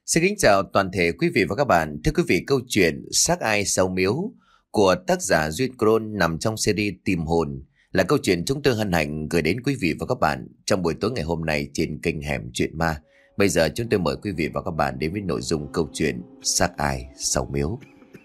Xin kính chào toàn thể quý vị và các bạn. Thưa quý vị, câu chuyện Xác Ai Sầu Miếu của tác giả Duyên Cron nằm trong series Tìm Hồn là câu chuyện chúng tôi hân hạnh gửi đến quý vị và các bạn trong buổi tối ngày hôm nay trên kênh Hẻm Chuyện Ma. Bây giờ chúng tôi mời quý vị và các bạn đến với nội dung câu chuyện Xác Ai Sầu Miếu.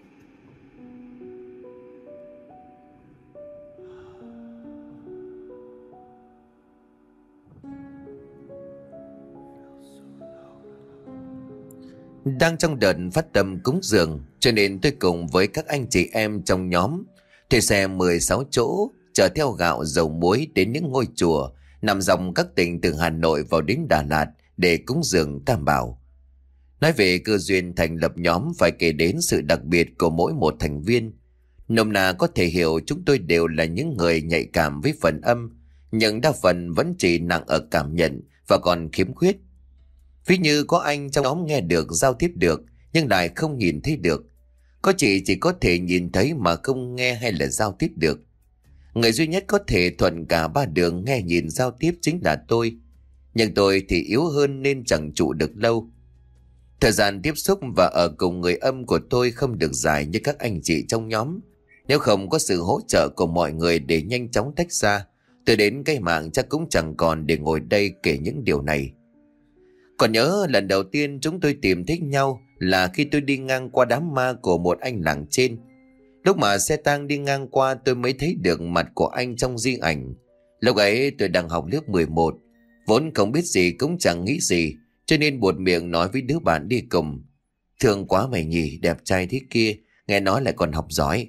Đang trong đợt phát tâm cúng dường, cho nên tôi cùng với các anh chị em trong nhóm thuê xe 16 chỗ chở theo gạo dầu muối đến những ngôi chùa nằm dọc các tỉnh từ Hà Nội vào đến Đà Lạt để cúng dường Tam Bảo. Nói về cơ duyên thành lập nhóm phải kể đến sự đặc biệt của mỗi một thành viên. Nôm na có thể hiểu chúng tôi đều là những người nhạy cảm với phần âm, nhưng đa phần vẫn chỉ nặng ở cảm nhận và còn khiếm khuyết. Ví như có anh trong nhóm nghe được, giao tiếp được, nhưng lại không nhìn thấy được. Có chị chỉ có thể nhìn thấy mà không nghe hay là giao tiếp được. Người duy nhất có thể thuận cả ba đường nghe nhìn giao tiếp chính là tôi. Nhưng tôi thì yếu hơn nên chẳng trụ được lâu. Thời gian tiếp xúc và ở cùng người âm của tôi không được dài như các anh chị trong nhóm. Nếu không có sự hỗ trợ của mọi người để nhanh chóng tách ra, tôi đến cái mạng chắc cũng chẳng còn để ngồi đây kể những điều này. Còn nhớ lần đầu tiên chúng tôi tìm thấy nhau là khi tôi đi ngang qua đám ma của một anh làng trên. Lúc mà xe tang đi ngang qua tôi mới thấy được mặt của anh trong di ảnh. Lúc ấy tôi đang học lớp 11, vốn không biết gì cũng chẳng nghĩ gì, cho nên buột miệng nói với đứa bạn đi cùng: "Thương quá mày nhỉ, đẹp trai thế kia, nghe nói lại còn học giỏi."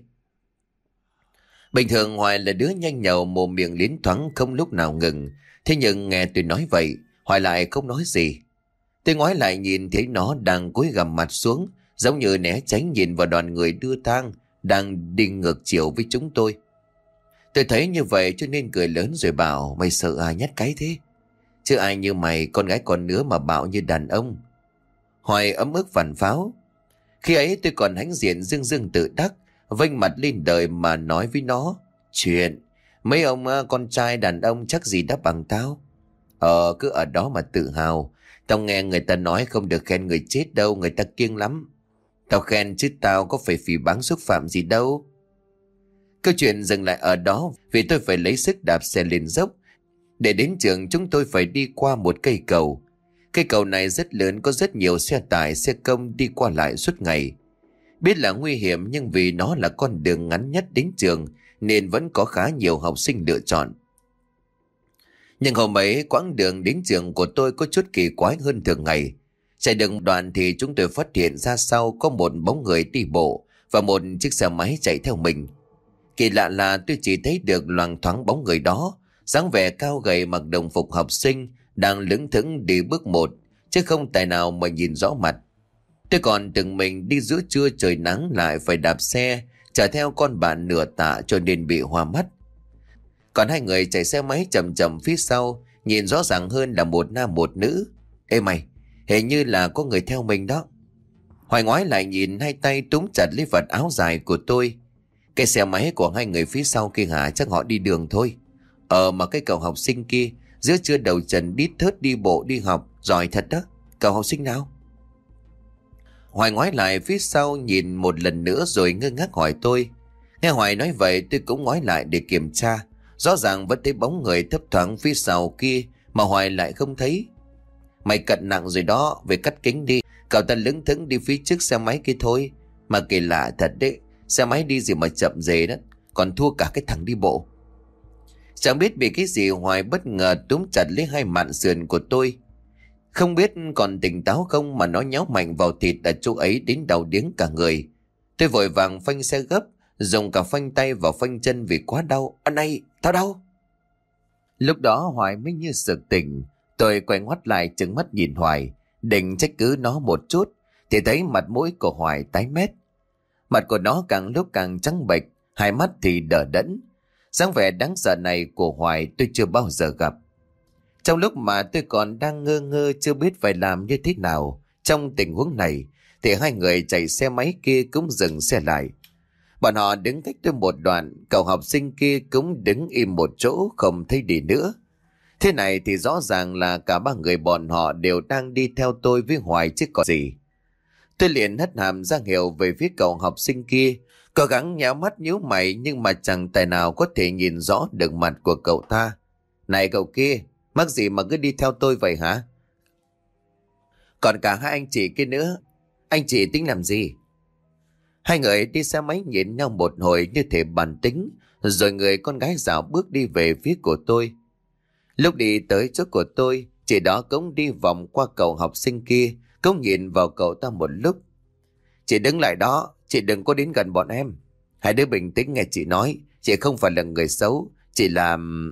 Bình thường Hoài là đứa nhanh nhậu, mồm miệng liến thoáng không lúc nào ngừng. Thế nhưng nghe tôi nói vậy, Hoài lại không nói gì. Tôi ngoái lại nhìn thấy nó đang cúi gằm mặt xuống, giống như né tránh nhìn vào đoàn người đưa tang đang đi ngược chiều với chúng tôi. Tôi thấy như vậy cho nên cười lớn rồi bảo: "Mày sợ ai nhát cái thế? Chứ ai như mày, con gái con nứa mà bạo như đàn ông." Hoài ấm ức phản pháo. Khi ấy tôi còn hãnh diện dưng dưng tự đắc, vênh mặt lên đời mà nói với nó: "Chuyện mấy ông con trai đàn ông chắc gì đã bằng tao. Cứ ở đó mà tự hào. Tao nghe người ta nói không được khen người chết đâu, người ta kiêng lắm. Tao khen chứ tao có phải phỉ báng xúc phạm gì đâu." Câu chuyện dừng lại ở đó vì tôi phải lấy sức đạp xe lên dốc. Để đến trường chúng tôi phải đi qua một cây cầu. Cây cầu này rất lớn, có rất nhiều xe tải, xe công đi qua lại suốt ngày. Biết là nguy hiểm nhưng vì nó là con đường ngắn nhất đến trường nên vẫn có khá nhiều học sinh lựa chọn. Nhưng hôm ấy quãng đường đến trường của tôi có chút kỳ quái hơn thường ngày. Chạy được đoạn thì chúng tôi phát hiện ra sau có một bóng người đi bộ và một chiếc xe máy chạy theo mình. Kỳ lạ là tôi chỉ thấy được loáng thoáng bóng người đó, dáng vẻ cao gầy, mặc đồng phục học sinh, đang lững thững đi bước một, chứ không tài nào mà nhìn rõ mặt. Tôi còn tưởng mình đi giữa trưa trời nắng lại phải đạp xe chở theo con bạn nửa tạ cho nên bị hoa mắt. Còn hai người chạy xe máy chậm chậm phía sau, nhìn rõ ràng hơn là một nam một nữ. "Ê mày, hình như là có người theo mình đó." Hoài ngoái lại nhìn, hai tay túm chặt lấy vạt áo dài của tôi. Cái xe máy của hai người phía sau kia hả? Chắc họ đi đường thôi. Mà cái cậu học sinh kia giữa trưa đầu trần đít thớt đi bộ đi học, giỏi thật đó. Cậu học sinh nào? Hoài ngoái lại phía sau nhìn một lần nữa rồi ngơ ngác hỏi tôi. Nghe Hoài nói vậy tôi cũng ngoái lại để kiểm tra. Rõ ràng vẫn thấy bóng người thấp thoáng phía sau kia mà Hoài lại không thấy. "Mày cận nặng rồi đó, về cắt kính đi. Cậu ta lững thững đi phía trước xe máy kia thôi. Mà kỳ lạ thật đấy, xe máy đi gì mà chậm dề đó, còn thua cả cái thằng đi bộ." Chẳng biết vì cái gì Hoài bất ngờ túm chặt lấy hai mạn sườn của tôi. Không biết còn tỉnh táo không mà nó nhéo mạnh vào thịt ở chỗ ấy đến đau điếng cả người. Tôi vội vàng phanh xe gấp, dùng cả phanh tay và phanh chân vì quá đau. "Anh này, tao đau." Lúc đó Hoài mới như sực tỉnh. Tôi quay ngoắt lại trừng mắt nhìn Hoài, định trách cứ nó một chút, thì thấy mặt mũi của Hoài tái mét. Mặt của nó càng lúc càng trắng bệch, hai mắt thì đờ đẫn. Dáng vẻ đáng sợ này của Hoài tôi chưa bao giờ gặp. Trong lúc mà tôi còn đang ngơ ngơ chưa biết phải làm như thế nào trong tình huống này, thì hai người chạy xe máy kia cũng dừng xe lại. Bọn họ đứng cách tôi một đoạn, cậu học sinh kia cũng đứng im một chỗ không thấy đi nữa. Thế này thì rõ ràng là cả ba người bọn họ đều đang đi theo tôi với Hoài chứ còn gì. Tôi liền hất hàm ra hiệu về phía cậu học sinh kia, cố gắng nhắm mắt nhíu mày nhưng mà chẳng tài nào có thể nhìn rõ được mặt của cậu ta. Này cậu kia, mắc gì mà cứ đi theo tôi vậy hả? Còn cả hai anh chị kia nữa, anh chị tính làm gì? Hai người đi xe máy nhìn nhau một hồi như thể bàn tính, rồi người con gái dạo bước đi về phía của tôi. Lúc đi tới chỗ của tôi, chị đó cũng đi vòng qua cậu học sinh kia, cũng nhìn vào cậu ta một lúc. Chị đứng lại đó, chị đừng có đến gần bọn em. Hai đứa bình tĩnh nghe chị nói, chị không phải là người xấu, chị làm...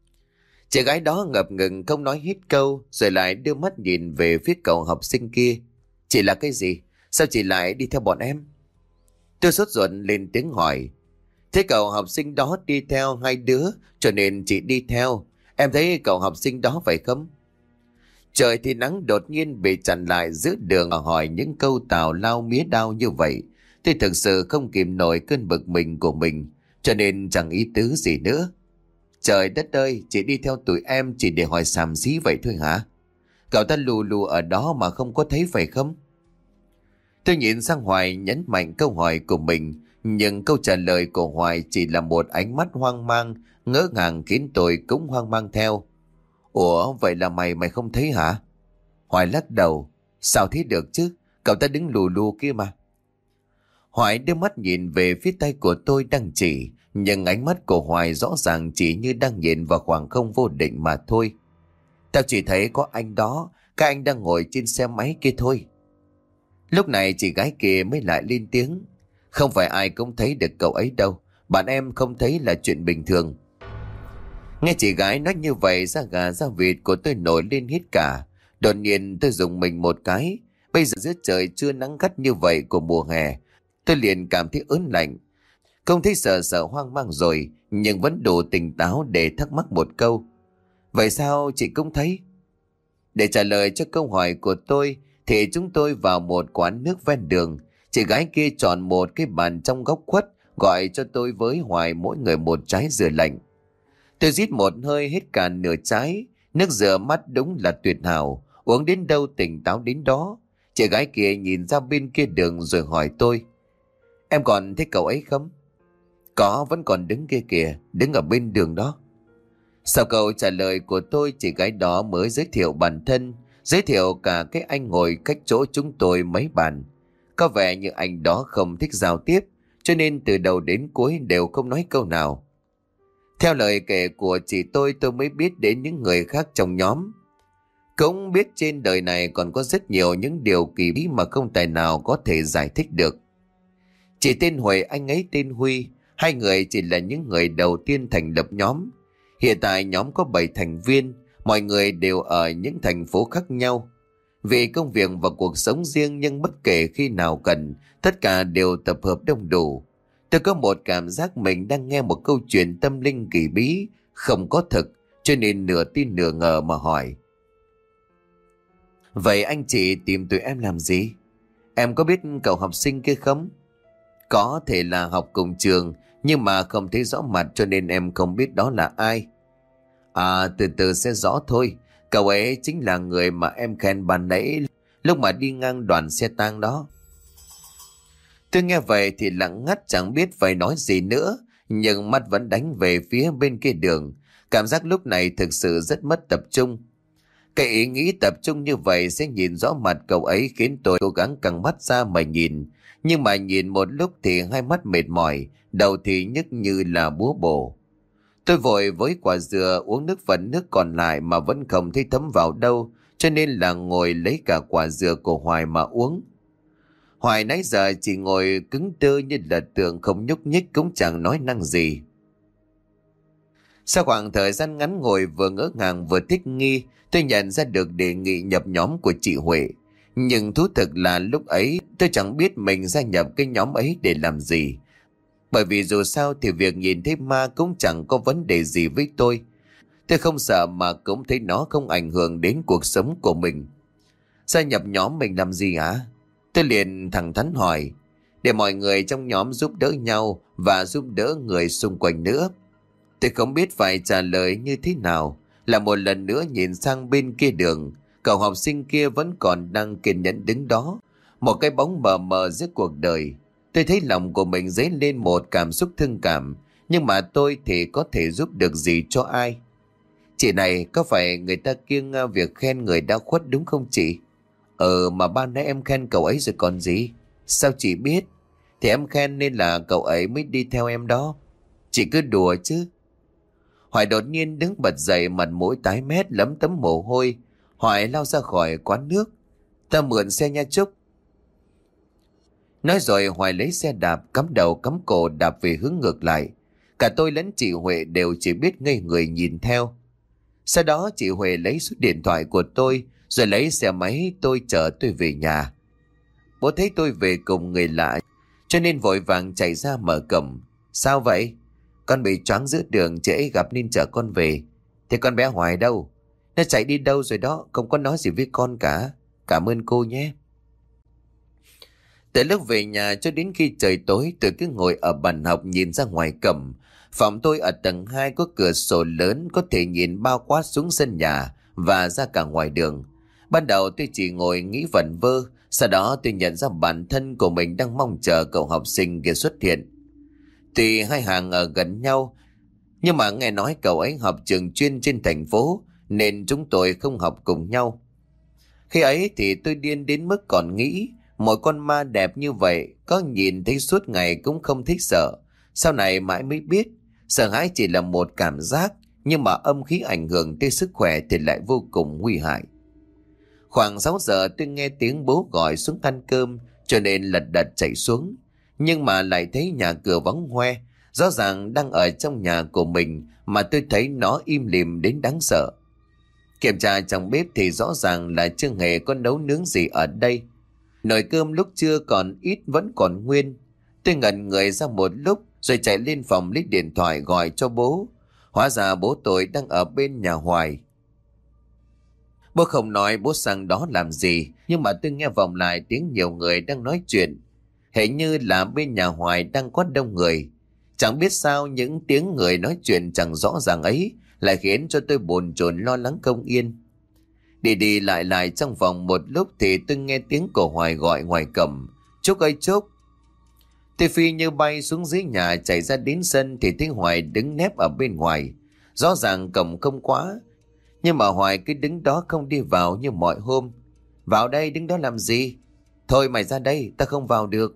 Chị gái đó ngập ngừng không nói hết câu, rồi lại đưa mắt nhìn về phía cậu học sinh kia. Chị là cái gì? Sao chị lại đi theo bọn em? Tôi sốt ruột lên tiếng hỏi. Thế cậu học sinh đó đi theo hai đứa, cho nên chị đi theo. Em thấy cậu học sinh đó phải không? Trời thì nắng đột nhiên bị chặn lại giữa đường mà hỏi những câu tào lao mía đao như vậy. Tôi thực sự không kìm nổi cơn bực mình của mình, cho nên chẳng ý tứ gì nữa. Trời đất ơi, chị đi theo tụi em chỉ để hỏi xàm xí vậy thôi hả? Cậu ta lù lù ở đó mà không có thấy phải không? Tôi nhìn sang Hoài nhấn mạnh câu hỏi của mình, nhưng câu trả lời của Hoài chỉ là một ánh mắt hoang mang, ngỡ ngàng khiến tôi cũng hoang mang theo. Ủa, vậy là mày không thấy hả? Hoài lắc đầu. Sao thấy được chứ? Cậu ta đứng lù lù kia mà. Hoài đưa mắt nhìn về phía tay của tôi đang chỉ, nhưng ánh mắt của Hoài rõ ràng chỉ như đang nhìn vào khoảng không vô định mà thôi. Tao chỉ thấy có anh đó, các anh đang ngồi trên xe máy kia thôi. Lúc này chị gái kia mới lại lên tiếng. Không phải ai cũng thấy được cậu ấy đâu, bạn em không thấy là chuyện bình thường. Nghe chị gái nói như vậy, da gà da vịt của tôi nổi lên hết cả. Đột nhiên tôi dùng mình một cái. Bây giờ giữa trời chưa nắng gắt như vậy của mùa hè, tôi liền cảm thấy ớn lạnh. Không thấy sợ hoang mang rồi, nhưng vẫn đủ tỉnh táo để thắc mắc một câu. Vậy sao chị cũng thấy? Để trả lời cho câu hỏi của tôi thì chúng tôi vào một quán nước ven đường. Chị gái kia chọn một cái bàn trong góc khuất, gọi cho tôi với Hoài mỗi người một trái dừa lạnh. Tôi rít một hơi hết cả nửa trái. Nước dừa mắt đúng là tuyệt hảo, uống đến đâu tỉnh táo đến đó. Chị gái kia nhìn ra bên kia đường rồi hỏi tôi. Em còn thấy cậu ấy không? Có, vẫn còn đứng kia kìa, đứng ở bên đường đó. Sau câu trả lời của tôi, chị gái đó mới giới thiệu bản thân, giới thiệu cả cái anh ngồi cách chỗ chúng tôi mấy bàn. Có vẻ như anh đó không thích giao tiếp, cho nên từ đầu đến cuối đều không nói câu nào. Theo lời kể của chị tôi mới biết đến những người khác trong nhóm. Cũng biết trên đời này còn có rất nhiều những điều kỳ bí mà không tài nào có thể giải thích được. Chị tên Huệ, anh ấy tên Huy, hai người chỉ là những người đầu tiên thành lập nhóm. Hiện tại nhóm có 7 thành viên, mọi người đều ở những thành phố khác nhau. Vì công việc và cuộc sống riêng nhưng bất kể khi nào cần, tất cả đều tập hợp đông đủ. Tôi có một cảm giác mình đang nghe một câu chuyện tâm linh kỳ bí, không có thực, cho nên nửa tin nửa ngờ mà hỏi. Vậy anh chị tìm tụi em làm gì? Em có biết cậu học sinh kia không? Có thể là học cùng trường, nhưng mà không thấy rõ mặt cho nên em không biết đó là ai. À, từ từ sẽ rõ thôi. Cậu ấy chính là người mà em khen ban nãy lúc mà đi ngang đoàn xe tang đó. Tôi nghe vậy thì lặng ngắt chẳng biết phải nói gì nữa, nhưng mắt vẫn đánh về phía bên kia đường. Cảm giác lúc này thực sự rất mất tập trung. Cái ý nghĩ tập trung như vậy sẽ nhìn rõ mặt cậu ấy khiến tôi cố gắng căng mắt ra mà nhìn. Nhưng mà nhìn một lúc thì hai mắt mệt mỏi, đầu thì nhức như là búa bổ. Tôi vội với quả dừa uống nước phần nước còn lại mà vẫn không thấy thấm vào đâu, cho nên là ngồi lấy cả quả dừa của Hoài mà uống. Hoài nãy giờ chỉ ngồi cứng đơ như là tượng, không nhúc nhích cũng chẳng nói năng gì. Sau khoảng thời gian ngắn ngồi vừa ngỡ ngàng vừa thích nghi, tôi nhận ra được đề nghị nhập nhóm của chị Huệ. Nhưng thú thực là lúc ấy tôi chẳng biết mình gia nhập cái nhóm ấy để làm gì. Bởi vì dù sao thì việc nhìn thấy ma cũng chẳng có vấn đề gì với tôi. Tôi không sợ mà cũng thấy nó không ảnh hưởng đến cuộc sống của mình. Gia nhập nhóm mình làm gì hả? Tôi liền thẳng thắn hỏi. Để mọi người trong nhóm giúp đỡ nhau và giúp đỡ người xung quanh nữa. Tôi không biết phải trả lời như thế nào. Là một lần nữa nhìn sang bên kia đường, cậu học sinh kia vẫn còn đang kiên nhẫn đứng đó. Một cái bóng mờ mờ giữa cuộc đời. Tôi thấy lòng của mình dấy lên một cảm xúc thương cảm. Nhưng mà tôi thì có thể giúp được gì cho ai? Chị này, có phải người ta kiêng việc khen người đã khuất đúng không chị? Mà ban nãy em khen cậu ấy rồi còn gì? Sao chị biết? Thì em khen nên là cậu ấy mới đi theo em đó. Chị cứ đùa chứ. Hoài đột nhiên đứng bật dậy, mặt mũi tái mét lấm tấm mồ hôi. Hoài lao ra khỏi quán nước. Ta mượn xe nha Trúc. Nói rồi Hoài lấy xe đạp, cắm đầu cắm cổ đạp về hướng ngược lại. Cả tôi lẫn chị Huệ đều chỉ biết ngây người nhìn theo. Sau đó chị Huệ lấy số điện thoại của tôi, rồi lấy xe máy tôi chở tôi về nhà. Bố thấy tôi về cùng người lạ, cho nên vội vàng chạy ra mở cổng. Sao vậy? Con bị choáng giữa đường, chị ấy gặp nên chở con về. Thế con bé Hoài đâu? Nó chạy đi đâu rồi đó, không có nói gì với con cả. Cảm ơn cô nhé. Từ lúc về nhà cho đến khi trời tối, tôi cứ ngồi ở bàn học nhìn ra ngoài cổng. Phòng tôi ở tầng 2 có cửa sổ lớn, có thể nhìn bao quát xuống sân nhà và ra cả ngoài đường. Ban đầu tôi chỉ ngồi nghĩ vẩn vơ, sau đó tôi nhận ra bản thân của mình đang mong chờ cậu học sinh kia xuất hiện. Tuy hai hàng ở gần nhau, nhưng mà nghe nói cậu ấy học trường chuyên trên thành phố, nên chúng tôi không học cùng nhau. Khi ấy thì tôi điên đến mức còn nghĩ, một con ma đẹp như vậy, có nhìn thấy suốt ngày cũng không thích sợ. Sau này mãi mới biết, sợ hãi chỉ là một cảm giác, nhưng mà âm khí ảnh hưởng tới sức khỏe thì lại vô cùng nguy hại. Khoảng 6 giờ tôi nghe tiếng bố gọi xuống ăn cơm, cho nên lật đật chạy xuống. Nhưng mà lại thấy nhà cửa vắng hoe, rõ ràng đang ở trong nhà của mình mà tôi thấy nó im lìm đến đáng sợ. Kiểm tra trong bếp thì rõ ràng là chưa hề có nấu nướng gì ở đây. Nồi cơm lúc trưa còn ít vẫn còn nguyên. Tôi ngẩn người ra một lúc rồi chạy lên phòng lấy điện thoại gọi cho bố. Hóa ra bố tôi đang ở bên nhà Hoài. Bố không nói bố sang đó làm gì, nhưng mà tôi nghe vọng lại tiếng nhiều người đang nói chuyện. Hình như là bên nhà Hoài đang có đông người. Chẳng biết sao những tiếng người nói chuyện chẳng rõ ràng ấy lại khiến cho tôi bồn chồn lo lắng không yên. Đi đi lại lại trong vòng một lúc thì tôi nghe tiếng của Hoài gọi ngoài cổng. Trúc ơi Trúc. Tôi phi như bay xuống dưới nhà, chạy ra đến sân thì thấy Hoài đứng nép ở bên ngoài. Rõ ràng cổng không khóa, nhưng mà Hoài cứ đứng đó không đi vào như mọi hôm. Vào đây, đứng đó làm gì? Thôi mày ra đây, ta không vào được.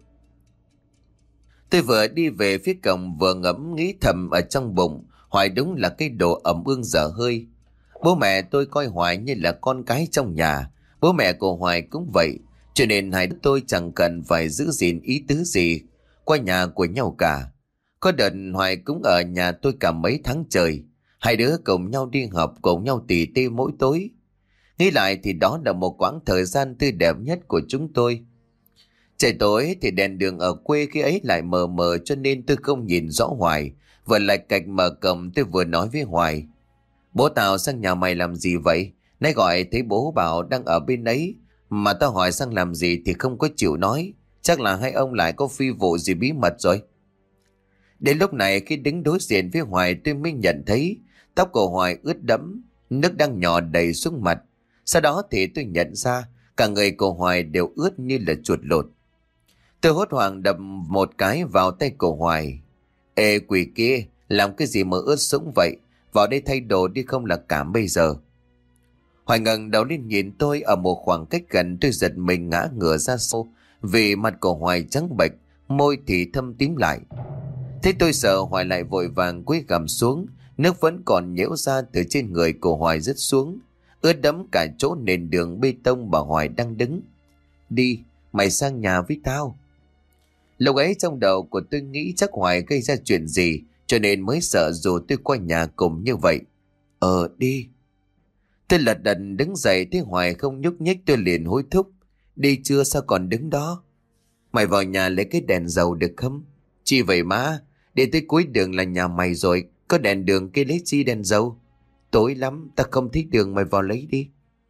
Tôi vừa đi về phía cổng vừa ngẫm nghĩ thầm ở trong bụng, Hoài đúng là cái đồ ẩm ương dở hơi. Bố mẹ tôi coi Hoài như là con cái trong nhà, bố mẹ của Hoài cũng vậy, cho nên hai đứa tôi chẳng cần phải giữ gìn ý tứ gì qua nhà của nhau cả. Có đợt Hoài cũng ở nhà tôi cả mấy tháng trời, hai đứa cùng nhau đi học, cùng nhau tỉ tê mỗi tối. Nghĩ lại thì đó là một quãng thời gian tươi đẹp nhất của chúng tôi. Trời tối thì đèn đường ở quê khi ấy lại mờ mờ, cho nên tôi không nhìn rõ Hoài. Vừa lạch cạch mở cổng tôi vừa nói với Hoài. Bố tao sang nhà mày làm gì vậy? Nãy gọi thấy bố bảo đang ở bên ấy, mà tao hỏi sang làm gì thì không có chịu nói. Chắc là hai ông lại có phi vụ gì bí mật rồi. Đến lúc này khi đứng đối diện với Hoài tôi mới nhận thấy tóc của Hoài ướt đẫm, nước đang nhỏ đầy xuống mặt. Sau đó thì tôi nhận ra cả người của Hoài đều ướt như là chuột lột. Tôi hốt hoảng đập một cái vào tay của Hoài. Ê quỷ kia, làm cái gì mà ướt sũng vậy? Vào đây thay đồ đi không là cảm bây giờ. Hoài ngẩng đầu lên nhìn tôi ở một khoảng cách gần, tôi giật mình ngã ngửa ra sau vì mặt của Hoài trắng bệch, môi thì thâm tím lại. Thế tôi sợ Hoài lại vội vàng cúi gằm xuống, nước vẫn còn nhễu ra từ trên người của Hoài rớt xuống, ướt đẫm cả chỗ nền đường bê tông mà Hoài đang đứng. Đi, mày sang nhà với tao. Lúc ấy trong đầu của tôi nghĩ chắc Hoài gây ra chuyện gì, cho nên mới sợ dù tôi qua nhà cùng như vậy. Đi. Tôi lật đật đứng dậy thấy Hoài không nhúc nhích, tôi liền hối thúc. Đi chưa, sao còn đứng đó? Mày vào nhà lấy cái đèn dầu được không? Chi vậy má? Để tới cuối đường là nhà mày rồi, có đèn đường kia lấy chi đèn dầu? Tối lắm, ta không thích đường, mày vào lấy đi.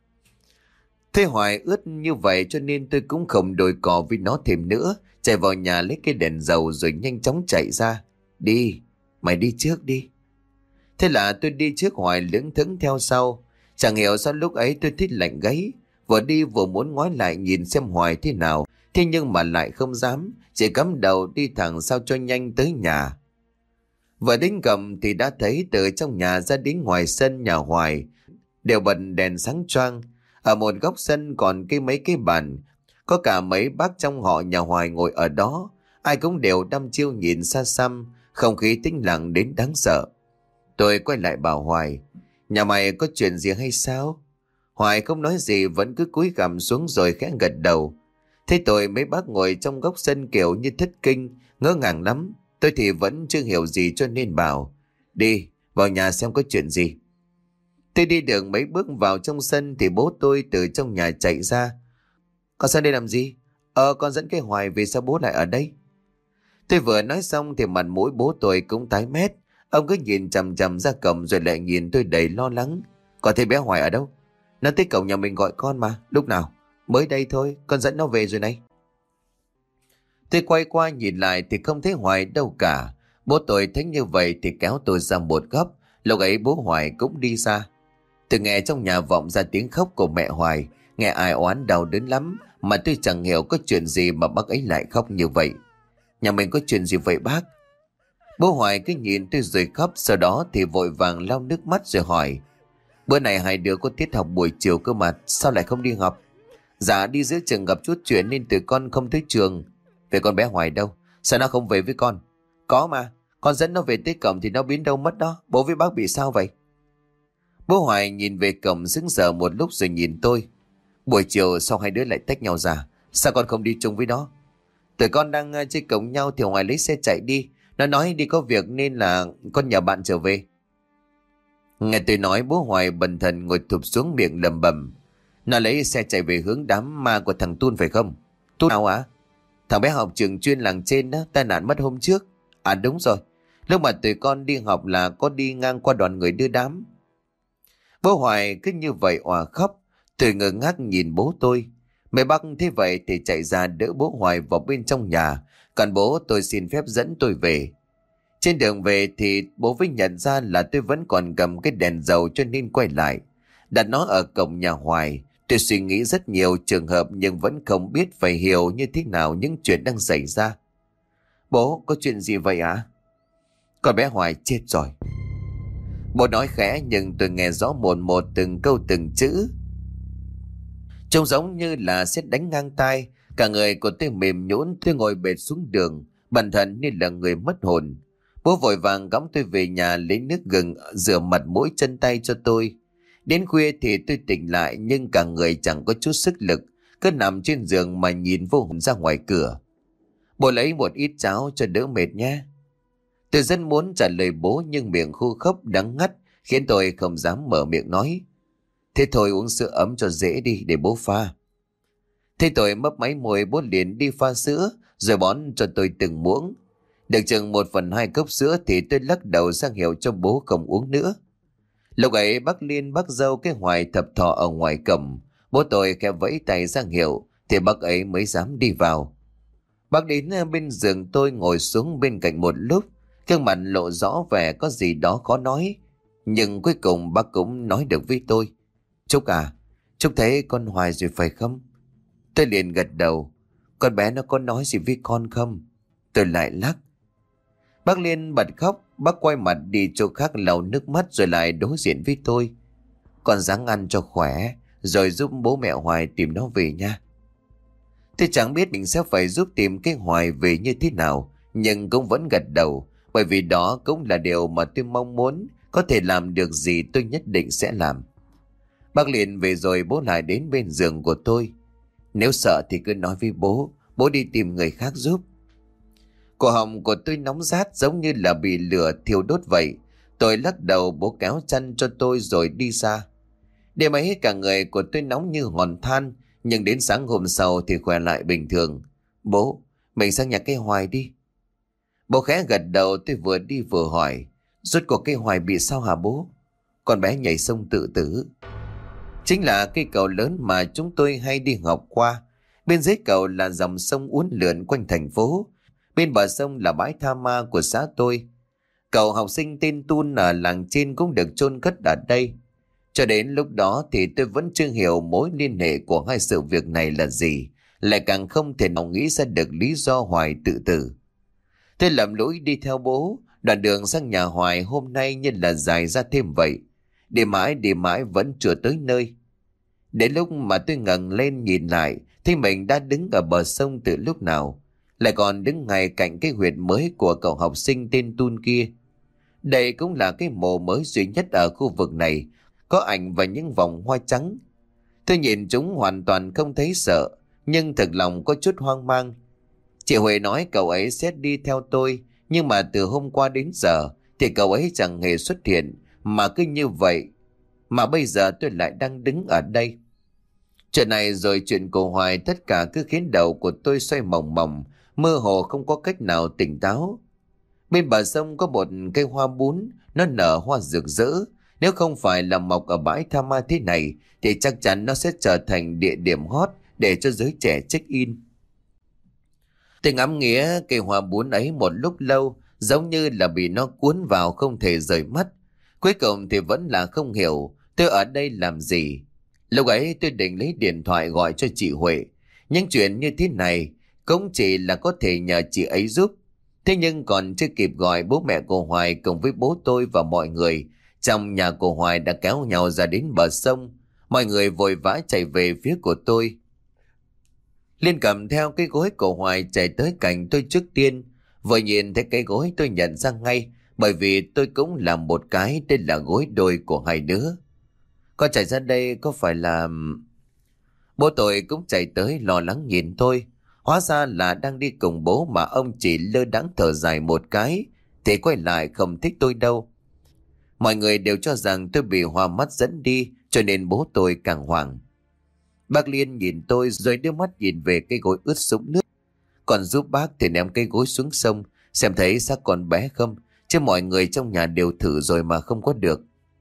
Thế Hoài ướt như vậy cho nên tôi cũng không đòi cò với nó thêm nữa, chạy vào nhà lấy cái đèn dầu rồi nhanh chóng chạy ra. Đi, mày đi trước đi. Thế là tôi đi trước, Hoài lững thững theo sau. Chẳng hiểu sao lúc ấy tôi thích lạnh gáy, vừa đi vừa muốn ngoái lại nhìn xem Hoài thế nào, Thế nhưng mà lại không dám, chỉ cắm đầu đi thẳng sao cho nhanh tới nhà. Vừa đến cầm thì đã thấy từ trong nhà ra đến ngoài sân nhà Hoài đều bật đèn sáng choang. Ở một góc sân còn mấy cái bàn, có cả mấy bác trong họ nhà Hoài ngồi ở đó. Ai cũng đều đăm chiêu nhìn xa xăm, không khí tĩnh lặng đến đáng sợ. Tôi quay lại bảo Hoài, nhà mày có chuyện gì hay sao? Hoài không nói gì, vẫn cứ cúi gằm xuống rồi khẽ gật đầu. Thế tôi mấy bác ngồi trong góc sân kiểu như thất kinh, ngỡ ngàng lắm. Tôi thì vẫn chưa hiểu gì cho nên bảo, đi vào nhà xem có chuyện gì. Tôi đi được mấy bước vào trong sân thì bố tôi từ trong nhà chạy ra. Con sang đây làm gì? Con dẫn cái Hoài về, sao bố lại ở đây? Tôi vừa nói xong thì mặt mũi bố tôi cũng tái mét. Ông cứ nhìn chằm chằm ra cổng rồi lại nhìn tôi đầy lo lắng. Con thấy bé Hoài ở đâu? Nó tới cổng nhà mình gọi con mà. Lúc nào? Mới đây thôi, con dẫn nó về rồi này. Tôi quay qua nhìn lại thì không thấy Hoài đâu cả. Bố tôi thấy như vậy thì kéo tôi ra một góc. Lúc ấy bố Hoài cũng đi ra. Tôi nghe trong nhà vọng ra tiếng khóc của mẹ Hoài. Nghe ai oán đau đớn lắm, mà tôi chẳng hiểu có chuyện gì mà bác ấy lại khóc như vậy. Nhà mình có chuyện gì vậy bác? Bố Hoài cứ nhìn tôi rồi khóc, sau đó thì vội vàng lau nước mắt rồi hỏi. Bữa này hai đứa có tiết học buổi chiều cơ mà, sao lại không đi học? Dạ đi giữa trường gặp chút chuyện nên tụi con không tới trường. Vậy con bé Hoài đâu? Sao nó không về với con? Có mà, con dẫn nó về tới cổng thì nó biến đâu mất đó. Bố với bác bị sao vậy? Bố Hoài nhìn về cổng sững sờ một lúc rồi nhìn tôi. Buổi chiều sao hai đứa lại tách nhau ra? Sao con không đi chung với nó? Tụi con đang chơi cổng nhau thì Hoài lấy xe chạy đi. Nó nói đi có việc nên là con nhờ bạn trở về. Nghe tôi nói bố Hoài bần thần ngồi thụp xuống miệng lẩm bẩm. Nó lấy xe chạy về hướng đám ma của thằng Tun phải không? Tun nào á? Thằng bé học trường chuyên làng trên đó, tai nạn mất hôm trước. À đúng rồi, lúc mà tụi con đi học là có đi ngang qua đoàn người đưa đám. Bố Hoài cứ như vậy òa khóc. Tôi ngơ ngác nhìn bố tôi. Mấy bác thế vậy thì chạy ra đỡ bố Hoài vào bên trong nhà. Còn bố tôi xin phép dẫn tôi về. Trên đường về thì bố mới nhận ra là tôi vẫn còn cầm cái đèn dầu cho nên quay lại. Đặt nó ở cổng nhà Hoài. Tôi suy nghĩ rất nhiều trường hợp nhưng vẫn không biết phải hiểu như thế nào những chuyện đang xảy ra. Bố, có chuyện gì vậy ạ? Con bé Hoài chết rồi. Bố nói khẽ nhưng tôi nghe rõ một một từng câu từng chữ. Trông giống như là sét đánh ngang tai. Cả người của tôi mềm nhũn, tôi ngồi bệt xuống đường, bản thân như là người mất hồn. Bố vội vàng cõng tôi về nhà lấy nước gừng rửa mặt mũi chân tay cho tôi. Đến khuya thì tôi tỉnh lại nhưng cả người chẳng có chút sức lực, cứ nằm trên giường mà nhìn vô hồn ra ngoài cửa. Bố lấy một ít cháo cho đỡ mệt nhé. Tôi rất muốn trả lời bố nhưng miệng khô khốc đắng ngắt khiến tôi không dám mở miệng nói. Thế thôi uống sữa ấm cho dễ đi để bố pha. Thế tôi mấp máy môi, bố liền đi pha sữa rồi bón cho tôi từng muỗng. Được chừng 1/2 cốc sữa thì tôi lắc đầu sang hiệu cho bố không uống nữa. Lúc ấy bác Liên bác dâu cái Hoài thập thò ở ngoài cổng. Bố tôi khẽ vẫy tay sang hiệu thì bác ấy mới dám đi vào. Bác đến bên giường tôi ngồi xuống bên cạnh một lúc, gương mặt lộ rõ vẻ có gì đó khó nói. Nhưng cuối cùng bác cũng nói được với tôi. Trúc à, Trúc thấy con Hoài rồi phải không? Tôi liền gật đầu. Con bé nó có nói gì với con không? Tôi lại lắc. Bác Liên bật khóc. Bác quay mặt đi chỗ khác lau nước mắt rồi lại đối diện với tôi. Con ráng ăn cho khỏe rồi giúp bố mẹ Hoài tìm nó về nha. Tôi chẳng biết mình sẽ phải giúp tìm cái Hoài về như thế nào, nhưng cũng vẫn gật đầu, bởi vì đó cũng là điều mà tôi mong muốn. Có thể làm được gì tôi nhất định sẽ làm. Bác Liên về rồi bố lại đến bên giường của tôi. Nếu sợ thì cứ nói với bố, bố đi tìm người khác giúp. Cổ họng của tôi nóng rát giống như là bị lửa thiêu đốt vậy. Tôi lắc đầu, bố kéo chăn cho tôi rồi đi ra. Đêm ấy cả người của tôi nóng như hòn than, nhưng đến sáng hôm sau thì khỏe lại bình thường. Bố, mình sang nhà cái Hoài đi. Bố khẽ gật đầu. Tôi vừa đi vừa hỏi, rốt cuộc cái Hoài bị sao hả bố? Con bé nhảy sông tự tử. Chính là cây cầu lớn mà chúng tôi hay đi học qua. Bên dưới cầu là dòng sông uốn lượn quanh thành phố. Bên bờ sông là bãi tha ma của xã tôi. Cậu học sinh tên Tun ở làng trên cũng được chôn cất ở đây. Cho đến lúc đó thì tôi vẫn chưa hiểu mối liên hệ của hai sự việc này là gì, lại càng không thể nào nghĩ ra được lý do Hoài tự tử. Tôi lầm lũi đi theo bố, đoạn đường sang nhà Hoài hôm nay như là dài ra thêm vậy. Đi mãi vẫn chưa tới nơi. Đến lúc mà tôi ngẩng lên nhìn lại, thì mình đã đứng ở bờ sông từ lúc nào, lại còn đứng ngay cạnh cái huyệt mới của cậu học sinh tên Tun kia. Đây cũng là cái mộ mới duy nhất ở khu vực này, có ảnh và những vòng hoa trắng. Tôi nhìn chúng hoàn toàn không thấy sợ, nhưng thực lòng có chút hoang mang. Chị Huệ nói cậu ấy sẽ đi theo tôi, nhưng mà từ hôm qua đến giờ thì cậu ấy chẳng hề xuất hiện, mà cứ như vậy mà bây giờ tôi lại đang đứng ở đây. Chuyện này rồi chuyện của Hoài, tất cả cứ khiến đầu của tôi xoay mòng mòng, mơ hồ không có cách nào tỉnh táo. Bên bờ sông có một cây hoa bún, nó nở hoa rực rỡ. Nếu không phải là mọc ở bãi Tha Ma thế này thì chắc chắn nó sẽ trở thành địa điểm hot để cho giới trẻ check-in. Tôi ngắm nghía cây hoa bún ấy một lúc lâu, giống như là bị nó cuốn vào không thể rời mắt. Cuối cùng thì vẫn là không hiểu tôi ở đây làm gì. Lúc ấy tôi định lấy điện thoại gọi cho chị Huệ. Những chuyện như thế này cũng chỉ là có thể nhờ chị ấy giúp. Thế nhưng còn chưa kịp gọi, bố mẹ của Hoài cùng với bố tôi và mọi người trong nhà của Hoài đã kéo nhau ra đến bờ sông. Mọi người vội vã chạy về phía của tôi. Liên cầm theo cái gối của Hoài chạy tới cạnh tôi trước tiên. Vừa nhìn thấy cái gối tôi nhận ra ngay, bởi vì tôi cũng làm một cái, đây là gối đôi của hai đứa. Con chạy ra đây có phải là... Bố tôi cũng chạy tới lo lắng nhìn tôi. Hóa ra là đang đi cùng bố mà ông chỉ lơ đãng thở dài một cái thì quay lại không thích tôi đâu. Mọi người đều cho rằng tôi bị hoa mắt dẫn đi, cho nên bố tôi càng hoảng. Bác Liên nhìn tôi rồi đưa mắt nhìn về cái gối ướt sũng nước. Còn giúp bác thì ném cái gối xuống sông, xem thấy xác con bé không, chứ mọi người trong nhà đều thử rồi mà không có được.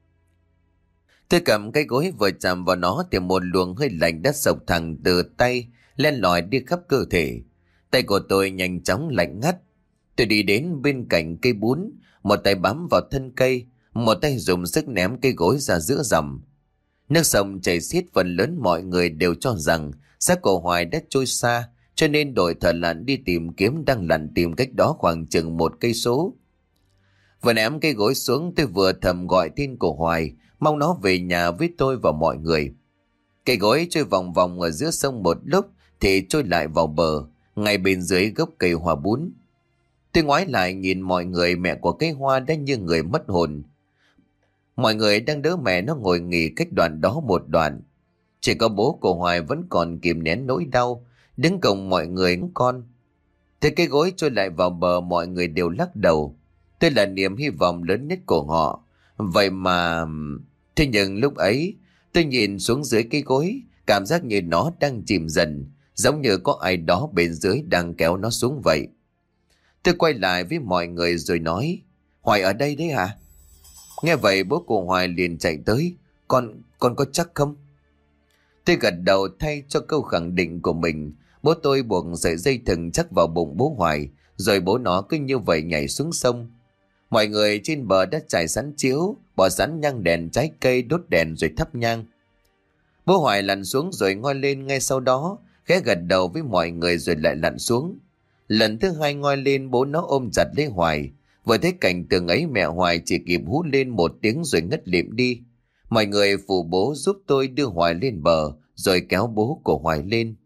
Tôi cầm cái gối vừa chạm vào nó thì một luồng hơi lạnh đã xộc thẳng từ tay len lỏi đi khắp cơ thể. Tay của tôi nhanh chóng lạnh ngắt. Tôi đi đến bên cạnh cây bún, một tay bám vào thân cây, một tay dùng sức ném cái gối ra giữa dòng. Nước sông chảy xiết, phần lớn mọi người đều cho rằng xác của Hoài đã trôi xa, cho nên đội thợ lặn đi tìm kiếm đang lặn tìm cách đó khoảng chừng 1 cây số. Vừa ném cái gối xuống, tôi vừa thầm gọi tên của Hoài, mong nó về nhà với tôi và mọi người. Cây gối trôi vòng vòng ở giữa sông một lúc thì trôi lại vào bờ, ngay bên dưới gốc cây hoa bún. Tôi ngoái lại nhìn mọi người, mẹ của cây hoa đã như người mất hồn. Mọi người đang đỡ mẹ nó ngồi nghỉ cách đoạn đó một đoạn. Chỉ có bố của Hoài vẫn còn kìm nén nỗi đau, đứng cùng mọi người con. Thế cái gối trôi lại vào bờ, mọi người đều lắc đầu. Tôi là niềm hy vọng lớn nhất của họ. Vậy mà... Thế nhưng lúc ấy, tôi nhìn xuống dưới cái gối, cảm giác như nó đang chìm dần, giống như có ai đó bên dưới đang kéo nó xuống vậy. Tôi quay lại với mọi người rồi nói, Hoài ở đây đấy hả? Nghe vậy bố của Hoài liền chạy tới, con có chắc không? Tôi gật đầu thay cho câu khẳng định của mình. Bố tôi buộc sợi dây thừng chắc vào bụng bố Hoài, rồi bố nó cứ như vậy nhảy xuống sông. Mọi người trên bờ đã trải sẵn chiếu, bỏ sẵn nhang đèn, trái cây, đốt đèn rồi thắp nhang. Bố Hoài lặn xuống rồi ngoi lên ngay sau đó, khẽ gật đầu với mọi người rồi lại lặn xuống. Lần thứ hai ngoi lên, bố nó ôm chặt lấy Hoài. Vừa thấy cảnh tượng ấy, mẹ Hoài chỉ kịp hú lên một tiếng rồi ngất lịm đi. Mọi người phụ bố giúp tôi đưa Hoài lên bờ, rồi kéo bố của Hoài lên.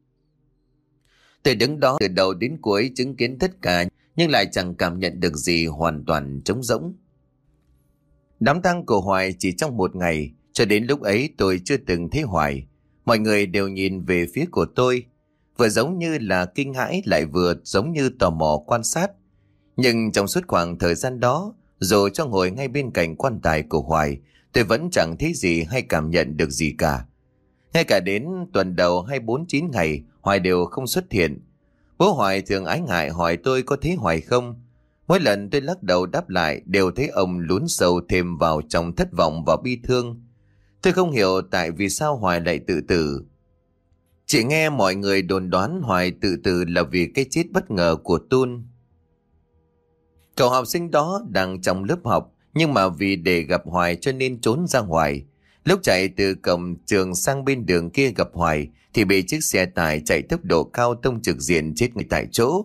Tôi đứng đó từ đầu đến cuối chứng kiến tất cả, nhưng lại chẳng cảm nhận được gì, hoàn toàn trống rỗng. Đám tang của Hoài chỉ trong 1 ngày, cho đến lúc ấy tôi chưa từng thấy Hoài. Mọi người đều nhìn về phía của tôi, vừa giống như là kinh hãi lại vừa giống như tò mò quan sát. Nhưng trong suốt khoảng thời gian đó, dù cho ngồi ngay bên cạnh quan tài của Hoài, tôi vẫn chẳng thấy gì hay cảm nhận được gì cả. Ngay cả đến tuần đầu hay 49 ngày, Hoài đều không xuất hiện. Bố Hoài thường ái ngại hỏi tôi có thấy Hoài không. Mỗi lần tôi lắc đầu đáp lại đều thấy ông lún sâu thêm vào trong thất vọng và bi thương. Tôi không hiểu tại vì sao Hoài lại tự tử. Chỉ nghe mọi người đồn đoán Hoài tự tử là vì cái chết bất ngờ của Tun. Cậu học sinh đó đang trong lớp học, nhưng mà vì để gặp Hoài cho nên trốn ra ngoài. Lúc chạy từ cổng trường sang bên đường kia gặp Hoài thì bị chiếc xe tải chạy tốc độ cao tông trực diện chết ngay tại chỗ.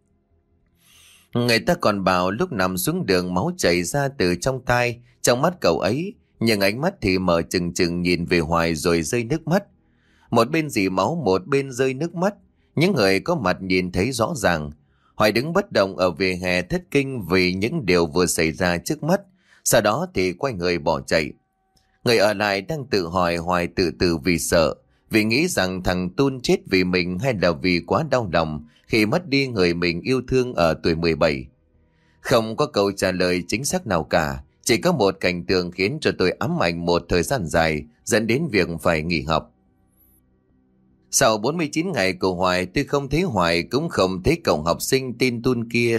Người ta còn bảo lúc nằm xuống đường máu chảy ra từ trong tai, trong mắt cậu ấy, nhưng ánh mắt thì mở trừng trừng nhìn về Hoài rồi rơi nước mắt. Một bên dì máu, một bên rơi nước mắt. Những người có mặt nhìn thấy rõ ràng. Hoài đứng bất động ở vỉa hè thất kinh vì những điều vừa xảy ra trước mắt. Sau đó thì quay người bỏ chạy. Người ở lại đang tự hỏi Hoài tự tử vì sợ, vì nghĩ rằng thằng Tun chết vì mình hay là vì quá đau lòng khi mất đi người mình yêu thương ở tuổi 17. Không có câu trả lời chính xác nào cả, chỉ có một cảnh tượng khiến cho tôi ám ảnh một thời gian dài, dẫn đến việc phải nghỉ học. Sau 49 ngày của Hoài, tôi không thấy Hoài cũng không thấy cậu học sinh tên Tun kia.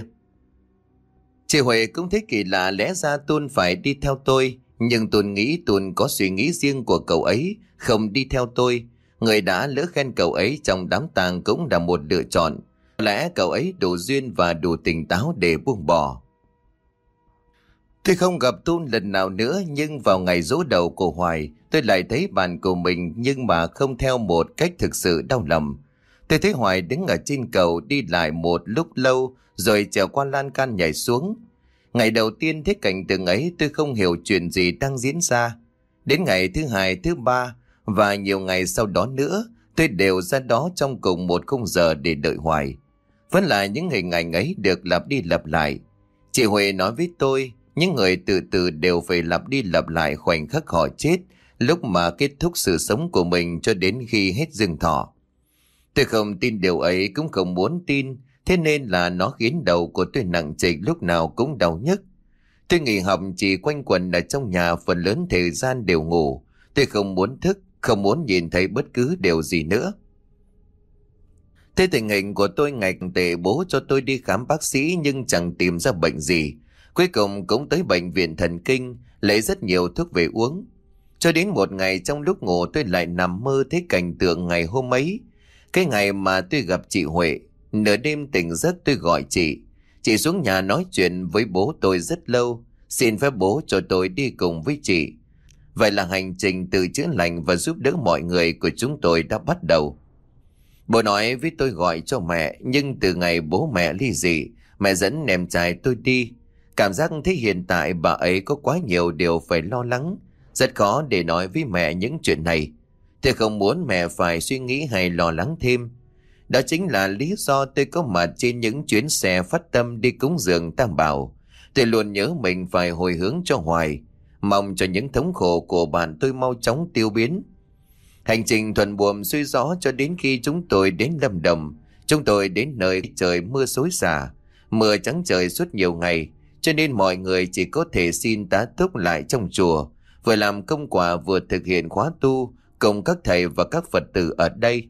Chị Huệ cũng thấy kỳ lạ, lẽ ra Tun phải đi theo tôi, nhưng Tun nghĩ Tun có suy nghĩ riêng của cậu ấy, không đi theo tôi. Người đã lỡ khen cậu ấy trong đám tang cũng là một lựa chọn. Có lẽ cậu ấy đủ duyên và đủ tỉnh táo để buông bỏ. Tôi không gặp Tun lần nào nữa, nhưng vào ngày giỗ đầu của Hoài, tôi lại thấy bạn của mình nhưng mà không theo một cách thực sự đau lòng. Tôi thấy Hoài đứng ở trên cầu đi lại một lúc lâu rồi trèo qua lan can nhảy xuống. Ngày đầu tiên thấy cảnh tượng ấy tôi không hiểu chuyện gì đang diễn ra. Đến ngày thứ hai, thứ ba và nhiều ngày sau đó nữa, tôi đều ra đó trong cùng một khung giờ để đợi Hoài. Vẫn là những hình ảnh ấy được lặp đi lặp lại. Chị Huệ nói với tôi, những người tự tử đều phải lặp đi lặp lại khoảnh khắc họ chết, lúc mà kết thúc sự sống của mình cho đến khi hết dừng thọ. Tôi không tin điều ấy, cũng không muốn tin, thế nên là nó khiến đầu của tôi nặng trịch, lúc nào cũng đau nhức. Tôi nghỉ học chỉ quanh quẩn ở trong nhà, phần lớn thời gian đều ngủ. Tôi không muốn thức, không muốn nhìn thấy bất cứ điều gì nữa. Thế tình hình của tôi ngày càng tệ, bố cho tôi đi khám bác sĩ nhưng chẳng tìm ra bệnh gì. Cuối cùng cũng tới bệnh viện thần kinh, lấy rất nhiều thuốc về uống. Cho đến một ngày trong lúc ngủ tôi lại nằm mơ thấy cảnh tượng ngày hôm ấy. Cái ngày mà tôi gặp chị Huệ, nửa đêm tỉnh giấc tôi gọi chị. Chị xuống nhà nói chuyện với bố tôi rất lâu, xin phép bố cho tôi đi cùng với chị. Vậy là hành trình tự chữa lành và giúp đỡ mọi người của chúng tôi đã bắt đầu. Bố nói với tôi gọi cho mẹ, nhưng từ ngày bố mẹ ly dị, mẹ dẫn em trai tôi đi. Cảm giác thấy hiện tại bà ấy có quá nhiều điều phải lo lắng, rất khó để nói với mẹ những chuyện này. Tôi không muốn mẹ phải suy nghĩ hay lo lắng thêm. Đó chính là lý do tôi có mặt trên những chuyến xe phát tâm đi cúng dường Tam Bảo. Tôi luôn nhớ mình phải hồi hướng cho Hoài, mong cho những thống khổ của bạn tôi mau chóng tiêu biến. Hành trình thuận buồm xuôi gió cho đến khi chúng tôi đến Lâm Đồng. Chúng tôi đến nơi trời mưa xối xả, mưa trắng trời suốt nhiều ngày, cho nên mọi người chỉ có thể xin tá túc lại trong chùa, vừa làm công quả vừa thực hiện khóa tu cùng các thầy và các Phật tử ở đây.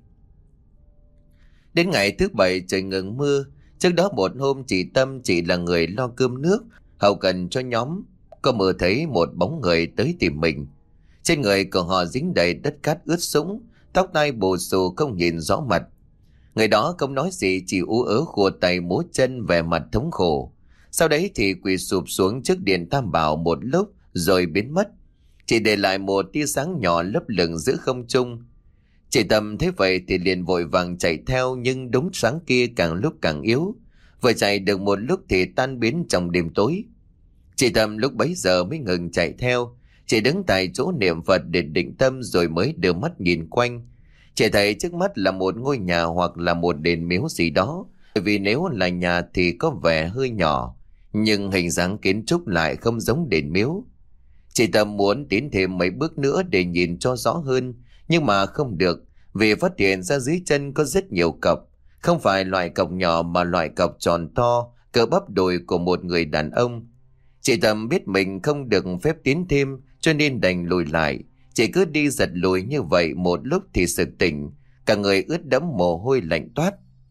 Đến ngày thứ bảy trời ngừng mưa. Trước đó một hôm chị Tâm, chị là người lo cơm nước hậu cần cho nhóm, có mơ thấy một bóng người tới tìm mình. Trên người của họ dính đầy đất cát ướt sũng, tóc tai bù xù không nhìn rõ mặt. Người đó không nói gì, chỉ ú ớ khua tay múa chân vẻ mặt thống khổ. Sau đấy thì quỳ sụp xuống trước điện Tam Bảo một lúc rồi biến mất, chỉ để lại một tia sáng nhỏ lấp lửng giữa không trung. Chị Tâm thấy vậy thì liền vội vàng chạy theo, nhưng đống sáng kia càng lúc càng yếu. Vừa chạy được một lúc thì tan biến trong đêm tối. Chị Tâm lúc bấy giờ mới ngừng chạy theo. Chị đứng tại chỗ niệm Phật để định tâm rồi mới đưa mắt nhìn quanh. Chị thấy trước mắt là một ngôi nhà hoặc là một đền miếu gì đó. Bởi vì nếu là nhà thì có vẻ hơi nhỏ, nhưng hình dáng kiến trúc lại không giống đền miếu. Chị Tâm muốn tiến thêm mấy bước nữa để nhìn cho rõ hơn, nhưng mà không được, vì phát hiện ra dưới chân có rất nhiều cọc. Không phải loại cọc nhỏ mà loại cọc tròn to, cỡ bắp đùi của một người đàn ông. Chị Tâm biết mình không được phép tiến thêm, cho nên đành lùi lại. Chị cứ đi giật lùi như vậy một lúc thì sực tỉnh, cả người ướt đẫm mồ hôi lạnh toát.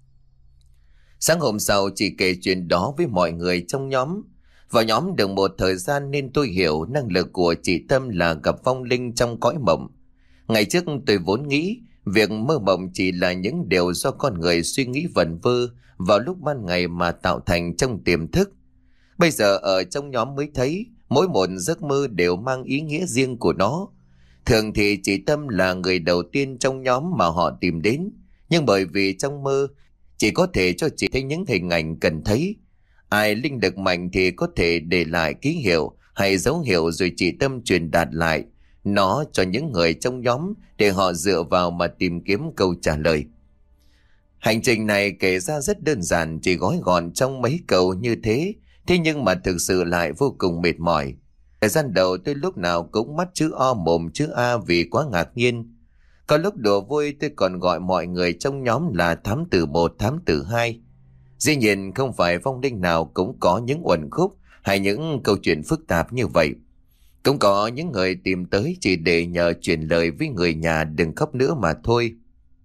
Sáng hôm sau chị kể chuyện đó với mọi người trong nhóm. Vào nhóm được một thời gian nên tôi hiểu năng lực của chị Tâm là gặp vong linh trong cõi mộng. Ngày trước tôi vốn nghĩ việc mơ mộng chỉ là những điều do con người suy nghĩ vẩn vơ vào lúc ban ngày mà tạo thành trong tiềm thức. Bây giờ ở trong nhóm mới thấy mỗi một giấc mơ đều mang ý nghĩa riêng của nó. Thường thì chị Tâm là người đầu tiên trong nhóm mà họ tìm đến, nhưng bởi vì trong mơ chỉ có thể cho chị thấy những hình ảnh cần thấy. Ai linh lực mạnh thì có thể để lại ký hiệu hay dấu hiệu rồi chị Tâm truyền đạt lại nó cho những người trong nhóm để họ dựa vào mà tìm kiếm câu trả lời. Hành trình này kể ra rất đơn giản, chỉ gói gọn trong mấy câu như thế, thế nhưng mà thực sự lại vô cùng mệt mỏi. Thời gian đầu tôi lúc nào cũng mắt chữ O mồm chữ A vì quá ngạc nhiên. Có lúc đùa vui tôi còn gọi mọi người trong nhóm là thám tử 1, thám tử 2. Dĩ nhiên không phải vong linh nào cũng có những uẩn khúc hay những câu chuyện phức tạp như vậy. Cũng có những người tìm tới chỉ để nhờ truyền lời với người nhà đừng khóc nữa mà thôi.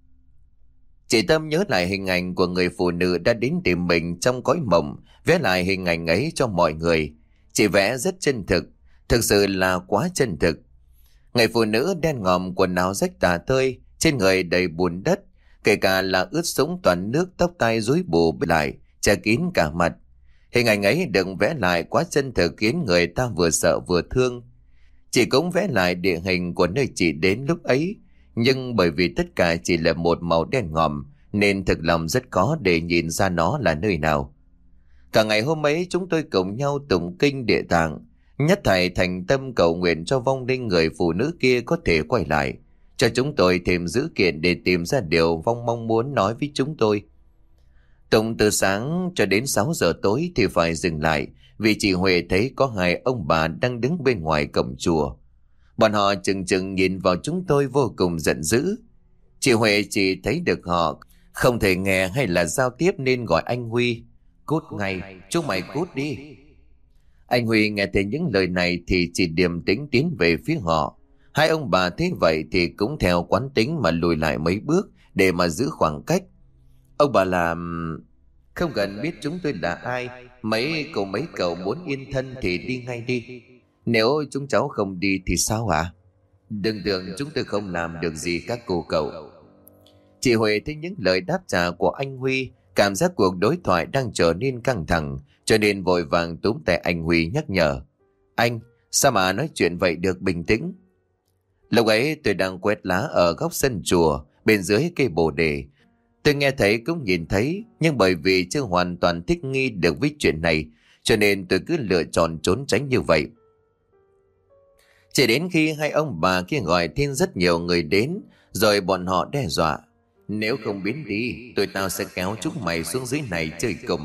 Chị Tâm nhớ lại hình ảnh của người phụ nữ đã đến tìm mình trong cõi mộng, vẽ lại hình ảnh ấy cho mọi người. Chị vẽ rất chân thực, thực sự là quá chân thực. Người phụ nữ đen ngòm, quần áo rách tả tơi, trên người đầy bùn đất, kể cả là ướt sũng toàn nước, tóc tai rối bù lại, che kín cả mặt. Hình ảnh ấy được vẽ lại quá chân thực khiến người ta vừa sợ vừa thương. Chị cũng vẽ lại địa hình của nơi chị đến lúc ấy, nhưng bởi vì tất cả chỉ là một màu đen ngòm nên thực lòng rất khó để nhìn ra nó là nơi nào. Cả ngày hôm ấy chúng tôi cùng nhau tụng kinh địa tạng, nhất thảy thành tâm cầu nguyện cho vong linh người phụ nữ kia có thể quay lại, cho chúng tôi thêm dữ kiện để tìm ra điều vong mong muốn nói với chúng tôi. Tụng từ sáng cho đến 6 giờ tối thì phải dừng lại vì chị Huệ thấy có hai ông bà đang đứng bên ngoài cổng chùa. Bọn họ chừng chừng nhìn vào chúng tôi vô cùng giận dữ. Chị Huệ chỉ thấy được họ không thể nghe hay là giao tiếp nên gọi anh Huy. Cút ngay, chúng mày cút đi. Anh Huy nghe thấy những lời này thì chỉ điềm tĩnh tiến về phía họ. Hai ông bà thấy vậy thì cũng theo quán tính mà lùi lại mấy bước để mà giữ khoảng cách. Ông bà làm... Không cần biết chúng tôi là ai, mấy cậu muốn yên thân thì đi ngay đi. Nếu chúng cháu không đi thì sao ạ? Đừng tưởng chúng tôi không làm được gì các cô cậu. Chị Huệ thấy những lời đáp trả của anh Huy, cảm giác cuộc đối thoại đang trở nên căng thẳng, cho nên vội vàng túm tay anh Huy nhắc nhở. Anh, sao mà nói chuyện vậy được, bình tĩnh. Lúc ấy tôi đang quét lá ở góc sân chùa, bên dưới cây bồ đề. Tôi nghe thấy cũng nhìn thấy, nhưng bởi vì chưa hoàn toàn thích nghi được với chuyện này, cho nên tôi cứ lựa chọn trốn tránh như vậy. Chỉ đến khi hai ông bà kia gọi thêm rất nhiều người đến, rồi bọn họ đe dọa. Nếu không biến đi, tao sẽ kéo chúng mày xuống dưới này chơi cùng.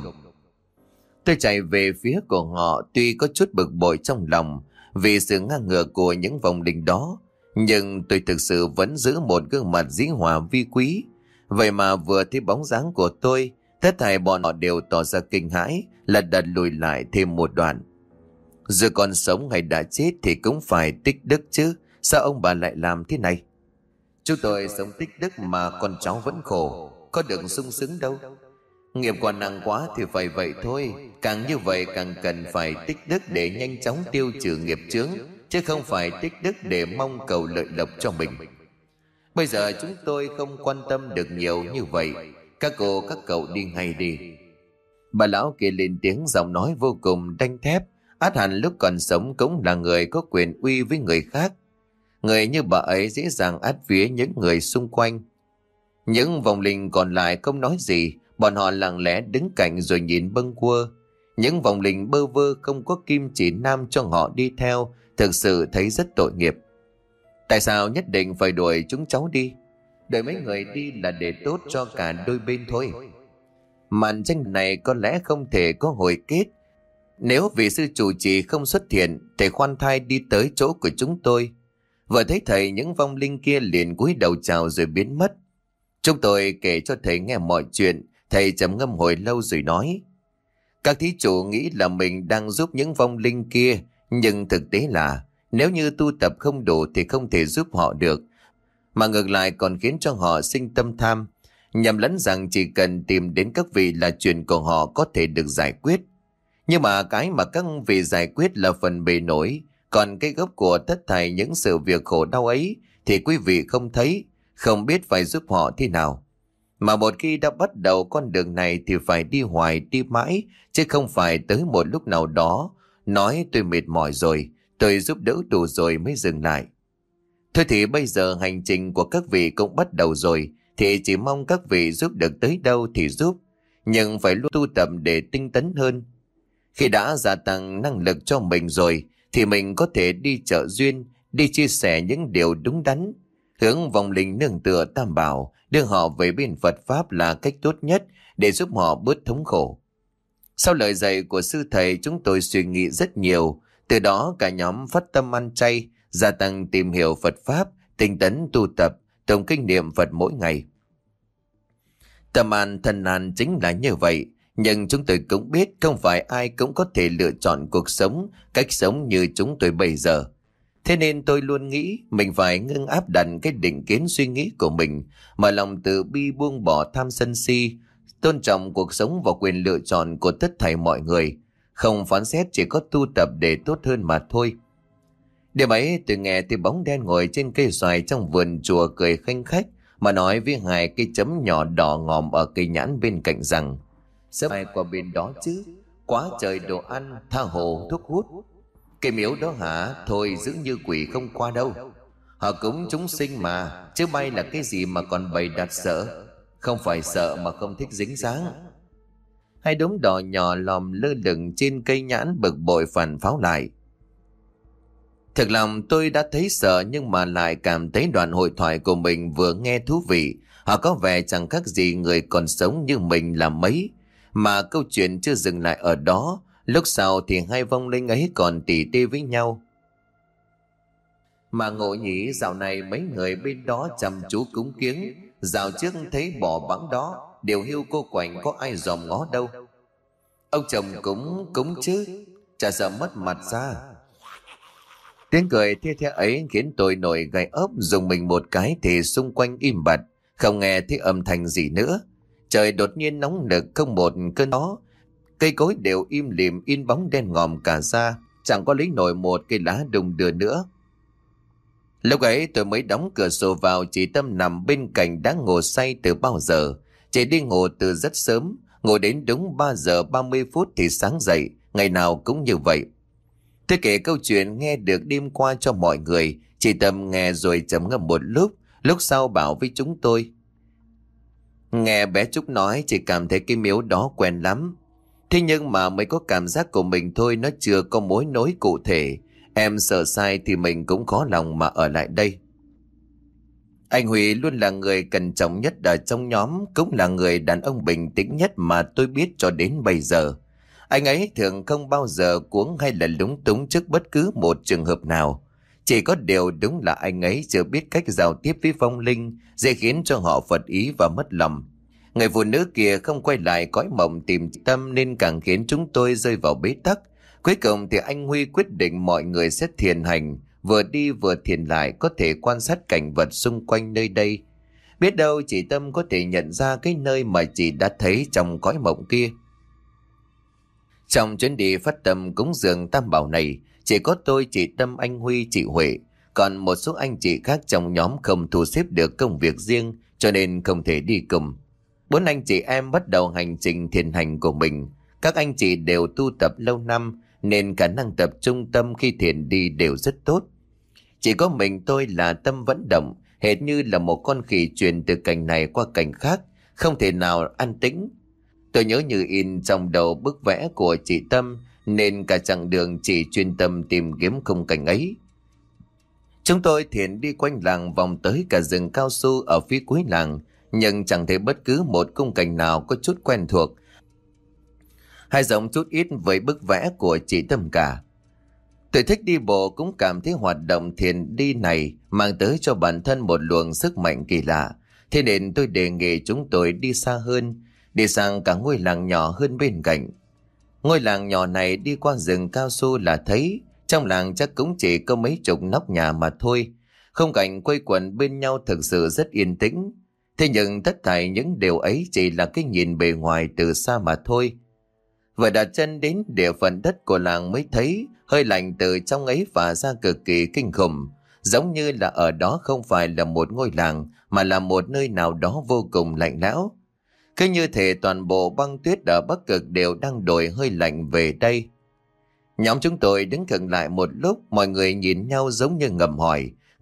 Tôi chạy về phía của họ, tuy có chút bực bội trong lòng vì sự ngang ngược của những vong linh đó, nhưng tôi thực sự vẫn giữ một gương mặt dĩ hòa vi quý. Vậy mà vừa thấy bóng dáng của tôi, tất thảy bọn họ đều tỏ ra kinh hãi, lật đật lùi lại thêm một đoạn. Giờ còn sống hay đã chết thì cũng phải tích đức chứ, sao ông bà lại làm thế này? Chúng tôi sống tích đức mà con cháu vẫn khổ, có được sung sướng đâu. Nghiệp quả nặng quá thì phải vậy thôi, càng như vậy càng cần phải tích đức để nhanh chóng tiêu trừ nghiệp chướng, chứ không phải tích đức để mong cầu lợi lộc cho mình. Bây giờ chúng tôi không quan tâm được nhiều như vậy, các cô các cậu đi ngay đi. Bà lão kia lên tiếng, giọng nói vô cùng đanh thép, ắt hẳn lúc còn sống cũng là người có quyền uy với người khác. Người như bà ấy dễ dàng át vía những người xung quanh. Những vong linh còn lại không nói gì, bọn họ lặng lẽ đứng cạnh rồi nhìn bâng quơ. Những vong linh bơ vơ không có kim chỉ nam cho họ đi theo, thực sự thấy rất tội nghiệp. Tại sao nhất định phải đuổi chúng cháu đi? Đuổi mấy người đi là để tốt cho cả đôi bên thôi. Màn tranh này có lẽ không thể có hồi kết. Nếu vị sư chủ trì không xuất hiện, thầy khoan thai đi tới chỗ của chúng tôi. Vừa thấy thầy, những vong linh kia liền cúi đầu chào rồi biến mất. Chúng tôi kể cho thầy nghe mọi chuyện. Thầy trầm ngâm hồi lâu rồi nói: các thí chủ nghĩ là mình đang giúp những vong linh kia, nhưng thực tế là nếu như tu tập không đủ thì không thể giúp họ được, mà ngược lại còn khiến cho họ sinh tâm tham, nhầm lẫn rằng chỉ cần tìm đến các vị là chuyện của họ có thể được giải quyết. Nhưng mà cái mà các vị giải quyết là phần bề nổi, còn cái gốc của tất thảy những sự việc khổ đau ấy thì quý vị không thấy, không biết phải giúp họ thế nào. Mà một khi đã bắt đầu con đường này thì phải đi hoài đi mãi, chứ không phải tới một lúc nào đó nói tôi mệt mỏi rồi, tôi giúp đỡ đủ rồi mới dừng lại. Thôi thì bây giờ hành trình của các vị cũng bắt đầu rồi, thì chỉ mong các vị giúp được tới đâu thì giúp, nhưng phải luôn tu tập để tinh tấn hơn. Khi đã gia tăng năng lực cho mình rồi, thì mình có thể đi trợ duyên, đi chia sẻ những điều đúng đắn, hướng vòng linh nương tựa Tam Bảo, đưa họ về bên Phật Pháp là cách tốt nhất để giúp họ bớt thống khổ. Sau lời dạy của sư thầy, chúng tôi suy nghĩ rất nhiều, từ đó cả nhóm phát tâm ăn chay, gia tăng tìm hiểu Phật Pháp, tinh tấn tu tập, tụng kinh niệm Phật mỗi ngày. Tâm an thân an chính là như vậy, nhưng chúng tôi cũng biết không phải ai cũng có thể lựa chọn cuộc sống, cách sống như chúng tôi bây giờ. Thế nên tôi luôn nghĩ mình phải ngưng áp đặt cái định kiến suy nghĩ của mình, mà lòng từ bi buông bỏ tham sân si, tôn trọng cuộc sống và quyền lựa chọn của tất thảy mọi người, không phán xét, chỉ có tu tập để tốt hơn mà thôi. Đêm ấy tôi nghe thấy bóng đen ngồi trên cây xoài trong vườn chùa cười khanh khách mà nói với hai cái chấm nhỏ đỏ ngòm ở cây nhãn bên cạnh rằng: sớm ai qua bên đó chứ, quá trời đồ ăn, tha hồ thuốc hút. Cái miếu đó hả? Thôi giữ như quỷ không qua đâu. Họ cúng chúng sinh mà, chứ bay là cái gì mà còn bày đặt sợ. Không phải sợ mà không thích dính dáng. Hai đốm đỏ nhỏ lòm lơ lửng trên cây nhãn bực bội phản pháo lại. Thực lòng tôi đã thấy sợ, nhưng mà lại cảm thấy đoạn hội thoại của mình vừa nghe thú vị. Họ có vẻ chẳng khác gì người còn sống như mình là mấy. Mà câu chuyện chưa dừng lại ở đó. Lúc sau thì hai vong linh ấy còn tỉ tê với nhau. Mà ngộ nhỉ, dạo này mấy người bên đó chăm chú cúng kiếng. Dạo trước thấy bỏ bẵng đó, điều hưu cô quạnh có ai dòm ngó đâu. Ông chồng cũng cúng chứ, chả sợ mất mặt ra. Tiếng cười thê thê ấy khiến tôi nổi gai ốc, dùng mình một cái thì xung quanh im bặt, không nghe thấy âm thanh gì nữa. Trời đột nhiên nóng nực, không một cơn gió, cây cối đều im lìm in bóng đen ngòm cả ra, chẳng có lấy nổi một cây lá đung đưa nữa. Lúc ấy tôi mới đóng cửa sổ vào, chị Tâm nằm bên cạnh đã ngủ say từ bao giờ. Chị đi ngủ từ rất sớm, ngủ đến đúng 3 giờ 30 phút thì sáng dậy, ngày nào cũng như vậy. Tôi kể câu chuyện nghe được đêm qua cho mọi người, chị Tâm nghe rồi trầm ngâm một lúc sau bảo với chúng tôi: nghe bé Trúc nói, chị cảm thấy cái miếu đó quen lắm. Thế nhưng mà mới có cảm giác của mình thôi, nó chưa có mối nối cụ thể. Em sợ sai thì mình cũng khó lòng mà ở lại đây. Anh Huy luôn là người cẩn trọng nhất ở trong nhóm, cũng là người đàn ông bình tĩnh nhất mà tôi biết cho đến bây giờ. Anh ấy thường không bao giờ cuống hay là lúng túng trước bất cứ một trường hợp nào. Chỉ có điều đúng là anh ấy chưa biết cách giao tiếp với vong linh, dễ khiến cho họ phật ý và mất lòng. Người phụ nữ kia không quay lại cõi mộng tìm Tâm nên càng khiến chúng tôi rơi vào bế tắc. Cuối cùng thì anh Huy quyết định mọi người sẽ thiền hành, vừa đi vừa thiền lại, có thể quan sát cảnh vật xung quanh nơi đây. Biết đâu chị Tâm có thể nhận ra cái nơi mà chị đã thấy trong cõi mộng kia. Trong chuyến đi phát tâm cúng dường Tam Bảo này, chỉ có tôi, chị Tâm, anh Huy, chị Huệ, còn một số anh chị khác trong nhóm không thu xếp được công việc riêng cho nên không thể đi cùng. 4 anh chị em bắt đầu hành trình thiền hành của mình. Các anh chị đều tu tập lâu năm nên khả năng tập trung tâm khi thiền đi đều rất tốt. Chỉ có mình tôi là tâm vẫn động, hệt như là một con khỉ chuyển từ cảnh này qua cảnh khác, không thể nào an tĩnh. Tôi nhớ như in trong đầu bức vẽ của chị Tâm, nên cả chặng đường chỉ chuyên tâm tìm kiếm khung cảnh ấy. Chúng tôi thiền đi quanh làng, vòng tới cả rừng cao su ở phía cuối làng, nhưng chẳng thấy bất cứ một khung cảnh nào có chút quen thuộc hay giống chút ít với bức vẽ của chị Tâm cả. Tôi thích đi bộ, cũng cảm thấy hoạt động thiền đi này mang tới cho bản thân một luồng sức mạnh kỳ lạ. Thế nên tôi đề nghị chúng tôi đi xa hơn, đi sang cả ngôi làng nhỏ hơn bên cạnh. Ngôi làng nhỏ này đi qua rừng cao su là thấy, trong làng chắc cũng chỉ có mấy chục nóc nhà mà thôi. Khung cảnh quây quần bên nhau thực sự rất yên tĩnh. Thế nhưng tất thảy những điều ấy chỉ là cái nhìn bề ngoài từ xa mà thôi. Vừa đặt chân đến địa phận đất của làng mới thấy hơi lạnh từ trong ấy phả ra cực kỳ kinh khủng, giống như là ở đó không phải là một ngôi làng mà là một nơi nào đó vô cùng lạnh lẽo. Cứ như thể toàn bộ băng tuyết ở Bắc Cực đều đang đổi hơi lạnh về đây. Nhóm chúng tôi đứng khựng lại một lúc, mọi người nhìn nhau giống như ngầm hỏi,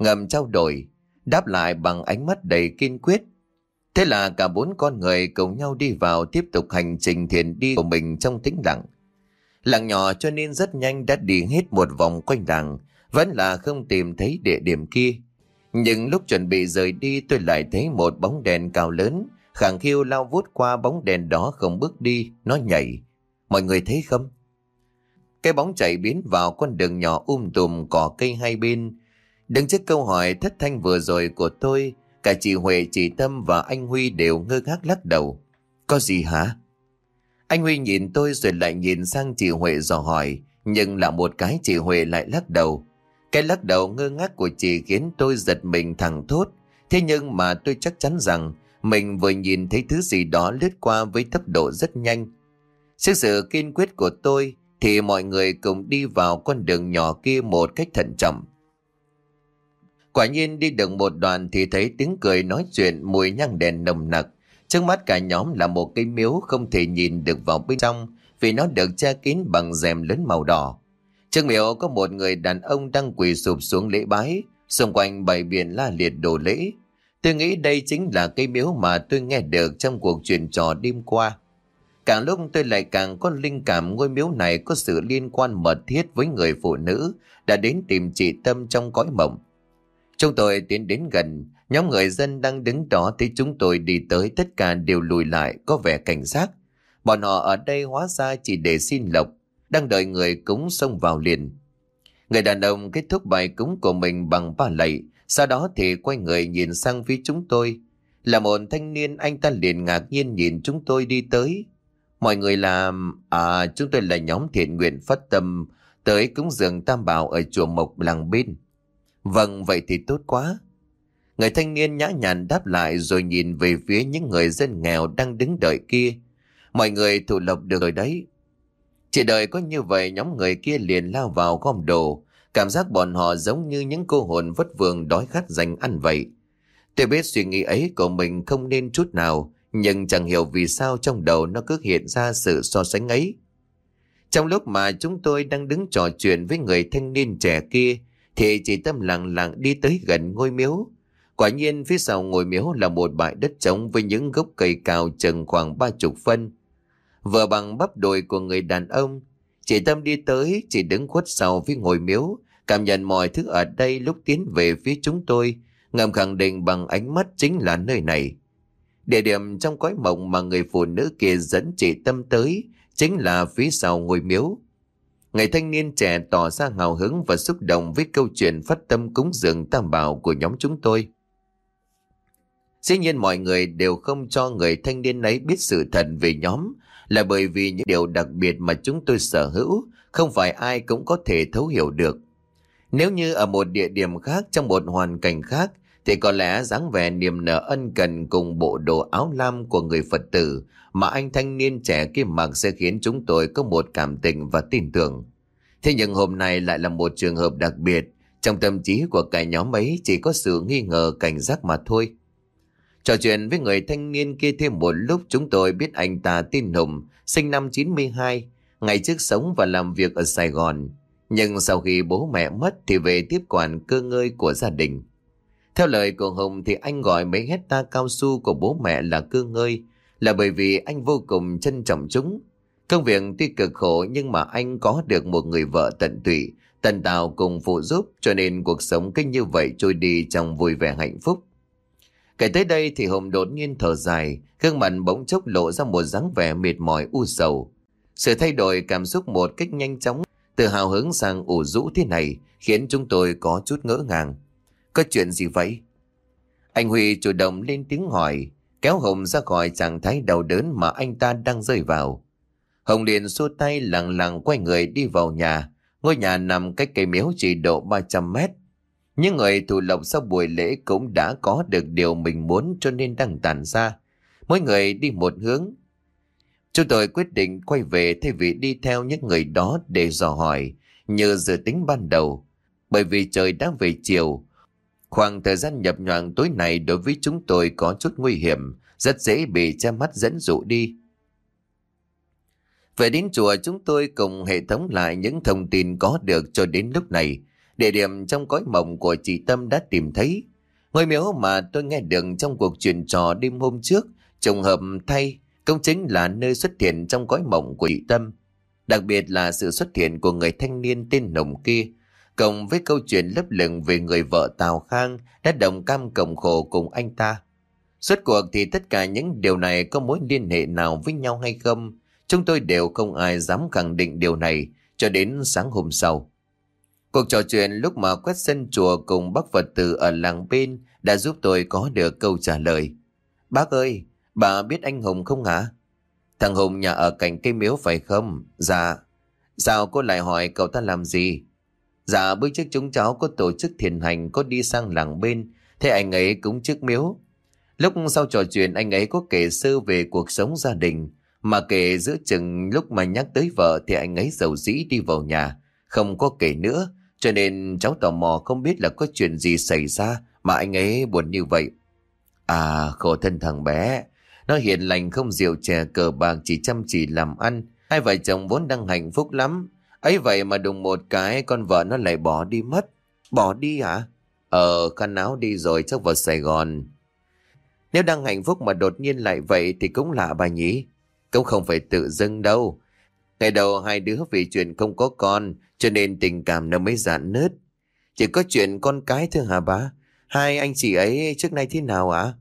ngầm trao đổi, đáp lại bằng ánh mắt đầy kiên quyết. Thế là cả 4 con người cùng nhau đi vào tiếp tục hành trình thiền đi của mình trong tĩnh lặng. Làng nhỏ cho nên rất nhanh đã đi hết một vòng quanh làng, vẫn là không tìm thấy địa điểm kia. Nhưng lúc chuẩn bị rời đi, tôi lại thấy một bóng đèn cao lớn khẳng khiu lao vút qua bóng đèn đó, không bước đi, nó nhảy. Mọi người thấy không? Cái bóng chạy biến vào con đường nhỏ tùm cỏ cây hai bên. Đứng trước câu hỏi thất thanh vừa rồi của tôi, cả chị Huệ, chị Tâm và anh Huy đều ngơ ngác lắc đầu. Có gì hả? Anh Huy nhìn tôi rồi lại nhìn sang chị Huệ dò hỏi, nhưng là một cái chị Huệ lại lắc đầu. Cái lắc đầu ngơ ngác của chị khiến tôi giật mình thẳng thốt. Thế nhưng mà tôi chắc chắn rằng mình vừa nhìn thấy thứ gì đó lướt qua với tốc độ rất nhanh. Trước sự kiên quyết của tôi thì mọi người cùng đi vào con đường nhỏ kia một cách thận trọng. Quả nhiên đi được một đoạn thì thấy tiếng cười nói chuyện, mùi nhang đèn nồng nặc. Trước mắt cả nhóm là một cái miếu không thể nhìn được vào bên trong vì nó được che kín bằng rèm lớn màu đỏ. Trước miếu có một người đàn ông đang quỳ sụp xuống lễ bái, xung quanh bày biện la liệt đồ lễ. Tôi nghĩ đây chính là cái miếu mà tôi nghe được trong cuộc chuyện trò đêm qua. Càng lúc tôi lại càng có linh cảm ngôi miếu này có sự liên quan mật thiết với người phụ nữ đã đến tìm chị Tâm trong cõi mộng. Chúng tôi tiến đến gần, nhóm người dân đang đứng đó thấy chúng tôi đi tới tất cả đều lùi lại, có vẻ cảnh giác. Bọn họ ở đây hóa ra chỉ để xin lộc, đang đợi người cúng xông vào liền. Người đàn ông kết thúc bài cúng của mình bằng 3 lạy, sau đó thì quay người nhìn sang phía chúng tôi. Là một thanh niên, anh ta liền ngạc nhiên nhìn chúng tôi đi tới. Mọi người làm... chúng tôi là nhóm thiện nguyện phát tâm tới cúng dường Tam Bảo ở chùa Mộc làng bên. Vâng, vậy thì tốt quá. Người thanh niên nhã nhặn đáp lại rồi nhìn về phía những người dân nghèo đang đứng đợi kia. Mọi người thụ lộc được rồi đấy. Chỉ đợi có như vậy, nhóm người kia liền lao vào gom đồ. Cảm giác bọn họ giống như những cô hồn vất vưởng đói khát dành ăn vậy. Tôi biết suy nghĩ ấy của mình không nên chút nào, nhưng chẳng hiểu vì sao trong đầu nó cứ hiện ra sự so sánh ấy. Trong lúc mà chúng tôi đang đứng trò chuyện với người thanh niên trẻ kia, thì chị Tâm lặng lặng đi tới gần ngôi miếu. Quả nhiên phía sau ngôi miếu là một bãi đất trống với những gốc cây cao chừng khoảng 30 phân. Vừa bằng bắp đùi của người đàn ông, chị Tâm đi tới, chị đứng khuất sau phía ngôi miếu, cảm nhận mọi thứ ở đây. Lúc tiến về phía chúng tôi, ngầm khẳng định bằng ánh mắt chính là nơi này. Địa điểm trong cõi mộng mà người phụ nữ kia dẫn chị Tâm tới chính là phía sau ngôi miếu. Người thanh niên trẻ tỏ ra hào hứng và xúc động với câu chuyện phát tâm cúng dường Tam Bảo của nhóm chúng tôi. Dĩ nhiên mọi người đều không cho người thanh niên ấy biết sự thật về nhóm, là bởi vì những điều đặc biệt mà chúng tôi sở hữu không phải ai cũng có thể thấu hiểu được. Nếu như ở một địa điểm khác, trong một hoàn cảnh khác, thì có lẽ dáng vẻ niềm nở ân cần cùng bộ đồ áo lam của người Phật tử mà anh thanh niên trẻ kia mặc sẽ khiến chúng tôi có một cảm tình và tin tưởng. Thế nhưng hôm nay lại là một trường hợp đặc biệt, trong tâm trí của cả nhóm ấy chỉ có sự nghi ngờ, cảnh giác mà thôi. Trò chuyện với người thanh niên kia thêm một lúc, chúng tôi biết anh ta tên Hùng, sinh năm 92, ngày trước sống và làm việc ở Sài Gòn. Nhưng sau khi bố mẹ mất thì về tiếp quản cơ ngơi của gia đình. Theo lời của Hùng thì anh gọi mấy hecta cao su của bố mẹ là cơ ngơi là bởi vì anh vô cùng trân trọng chúng. Công việc tuy cực khổ nhưng mà anh có được một người vợ tận tụy, tận tào cùng phụ giúp, cho nên cuộc sống cứ như vậy trôi đi trong vui vẻ hạnh phúc. Kể tới đây thì Hùng đột nhiên thở dài, gương mặt bỗng chốc lộ ra một dáng vẻ mệt mỏi u sầu. Sự thay đổi cảm xúc một cách nhanh chóng, từ hào hứng sang ủ rũ thế này, khiến chúng tôi có chút ngỡ ngàng. Có chuyện gì vậy? Anh Huy chủ động lên tiếng hỏi, kéo Hùng ra khỏi trạng thái đau đớn mà anh ta đang rơi vào. Hùng liền xua tay lặng lặng quay người đi vào nhà. Ngôi nhà nằm cách cây miếu chỉ độ 300 mét. Những người thụ lộc sau buổi lễ cũng đã có được điều mình muốn, cho nên đang tản ra, mỗi người đi một hướng. Chúng tôi quyết định quay về thay vì đi theo những người đó để dò hỏi như dự tính ban đầu, bởi vì trời đã về chiều. Khoảng thời gian nhập nhoạng tối này đối với chúng tôi có chút nguy hiểm, rất dễ bị che mắt dẫn dụ đi. Về đến chùa, chúng tôi cùng hệ thống lại những thông tin có được cho đến lúc này. Địa điểm trong cõi mộng của chị Tâm đã tìm thấy. Ngôi miếu mà tôi nghe được trong cuộc chuyện trò đêm hôm trước, trùng hợp thay, cũng chính là nơi xuất hiện trong cõi mộng của chị Tâm. Đặc biệt là sự xuất hiện của người thanh niên tên Nồng kia, cộng với câu chuyện lấp lửng về người vợ Tào Khang đã đồng cam cộng khổ cùng anh ta. Suốt cuộc thì tất cả những điều này có mối liên hệ nào với nhau hay không, chúng tôi đều không ai dám khẳng định điều này cho đến sáng hôm sau. Cuộc trò chuyện lúc mà quét sân chùa cùng bác Phật tử ở làng bên đã giúp tôi có được câu trả lời. Bác ơi, bà biết anh Hùng không hả? Thằng Hùng nhà ở cạnh cây miếu phải không? Dạ. Sao cô lại hỏi cậu ta làm gì? Dạ bữa trước chúng cháu có tổ chức thiền hành, có đi sang làng bên, thế anh ấy cũng trước miếu. Lúc sau trò chuyện anh ấy có kể sơ về cuộc sống gia đình, mà kể giữa chừng lúc mà nhắc tới vợ thì anh ấy dầu dĩ đi vào nhà, không có kể nữa, cho nên cháu tò mò không biết là có chuyện gì xảy ra mà anh ấy buồn như vậy. À, khổ thân thằng bé, nó hiền lành không rượu chè cờ bạc, chỉ chăm chỉ làm ăn, hai vợ chồng vốn đang hạnh phúc lắm. Ấy vậy mà đùng một cái con vợ nó lại bỏ đi mất. Bỏ đi hả? Khăn áo đi rồi, chắc vào Sài Gòn. Nếu đang hạnh phúc mà đột nhiên lại vậy thì cũng lạ bà nhỉ. Cũng không phải tự dưng đâu. Ngày đầu hai đứa vì chuyện không có con cho nên tình cảm nó mới rạn nứt. Chỉ có chuyện con cái thôi hả bà? Hai anh chị ấy trước nay thế nào ạ?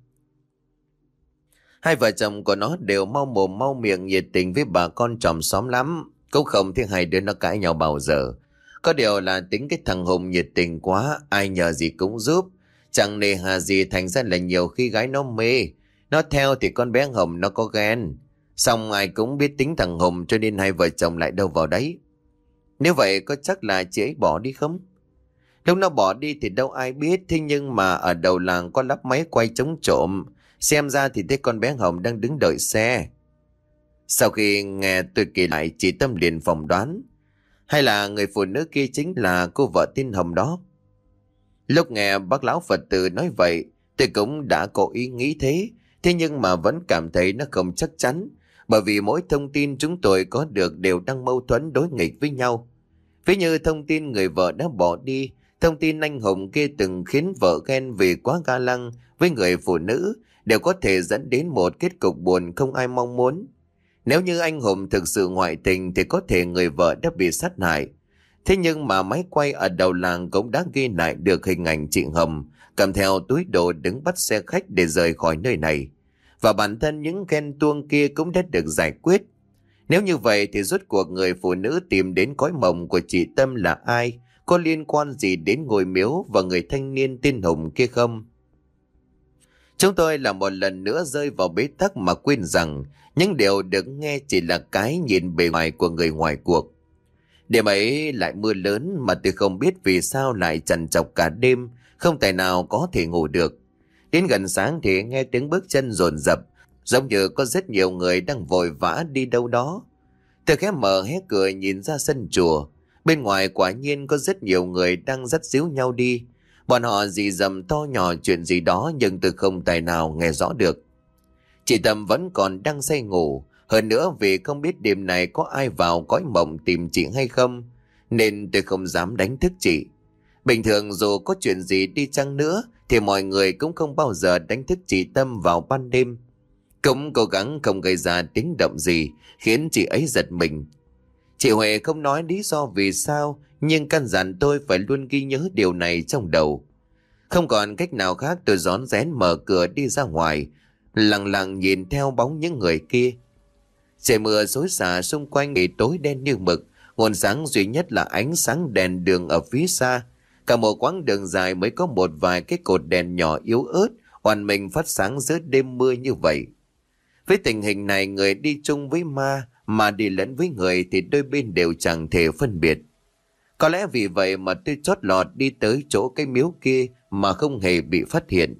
Hai vợ chồng của nó đều mau mồm mau miệng nhiệt tình với bà con chòm xóm lắm. Cũng không thấy hai đứa nó cãi nhau bao giờ. Có điều là tính cái thằng Hùng nhiệt tình quá, ai nhờ gì cũng giúp. Chẳng nề hà gì, thành ra là nhiều khi gái nó mê. Nó theo thì con bé Hồng nó có ghen. Xong ai cũng biết tính thằng Hùng cho nên hai vợ chồng lại đâu vào đấy. Nếu vậy có chắc là chị ấy bỏ đi không? Lúc nó bỏ đi thì đâu ai biết. Thế nhưng mà ở đầu làng có lắp máy quay chống trộm. Xem ra thì thấy con bé Hồng đang đứng đợi xe. Sau khi nghe tôi kể lại, chị Tâm liền phỏng đoán. Hay là người phụ nữ kia chính là cô vợ tên Hồng đó? Lúc nghe bác lão Phật tử nói vậy, tôi cũng đã có ý nghĩ thế. Thế nhưng mà vẫn cảm thấy nó không chắc chắn. Bởi vì mỗi thông tin chúng tôi có được đều đang mâu thuẫn đối nghịch với nhau. Ví như thông tin người vợ đã bỏ đi, thông tin anh Hùng kia từng khiến vợ ghen vì quá ga lăng với người phụ nữ, đều có thể dẫn đến một kết cục buồn không ai mong muốn. Nếu như anh Hùng thực sự ngoại tình thì có thể người vợ đã bị sát hại. Thế nhưng mà máy quay ở đầu làng cũng đã ghi lại được hình ảnh chị Hồng cầm theo túi đồ đứng bắt xe khách để rời khỏi nơi này. Và bản thân những ghen tuông kia cũng đã được giải quyết. Nếu như vậy thì rốt cuộc người phụ nữ tìm đến cõi mộng của chị Tâm là ai? Có liên quan gì đến ngôi miếu và người thanh niên tên Hùng kia không? Chúng tôi là một lần nữa rơi vào bế tắc mà quên rằng những điều được nghe chỉ là cái nhìn bề ngoài của người ngoài cuộc. Đêm ấy lại mưa lớn mà tôi không biết vì sao lại trằn trọc cả đêm, không tài nào có thể ngủ được. Đến gần sáng thì nghe tiếng bước chân dồn dập, giống như có rất nhiều người đang vội vã đi đâu đó. Tôi khẽ mở hé cửa nhìn ra sân chùa. Bên ngoài quả nhiên có rất nhiều người đang dắt díu nhau đi. Bọn họ rì rầm to nhỏ chuyện gì đó nhưng tôi không tài nào nghe rõ được. Chị Tâm vẫn còn đang say ngủ. Hơn nữa vì không biết đêm này có ai vào cõi mộng tìm chị hay không, nên tôi không dám đánh thức chị. Bình thường dù có chuyện gì đi chăng nữa thì mọi người cũng không bao giờ đánh thức chị Tâm vào ban đêm. Cũng cố gắng không gây ra tiếng động gì khiến chị ấy giật mình. Chị Huệ không nói lý do vì sao, nhưng căn dặn tôi phải luôn ghi nhớ điều này trong đầu. Không còn cách nào khác, tôi rón rén mở cửa đi ra ngoài, lặng lặng nhìn theo bóng những người kia. Trời mưa xối xả xung quanh thì tối đen như mực, nguồn sáng duy nhất là ánh sáng đèn đường ở phía xa. Cả một quãng đường dài mới có một vài cái cột đèn nhỏ yếu ớt oằn mình phát sáng giữa đêm mưa như vậy. Với tình hình này, người đi chung với ma mà đi lẫn với người thì đôi bên đều chẳng thể phân biệt. Có lẽ vì vậy mà tôi chót lọt đi tới chỗ cái miếu kia mà không hề bị phát hiện.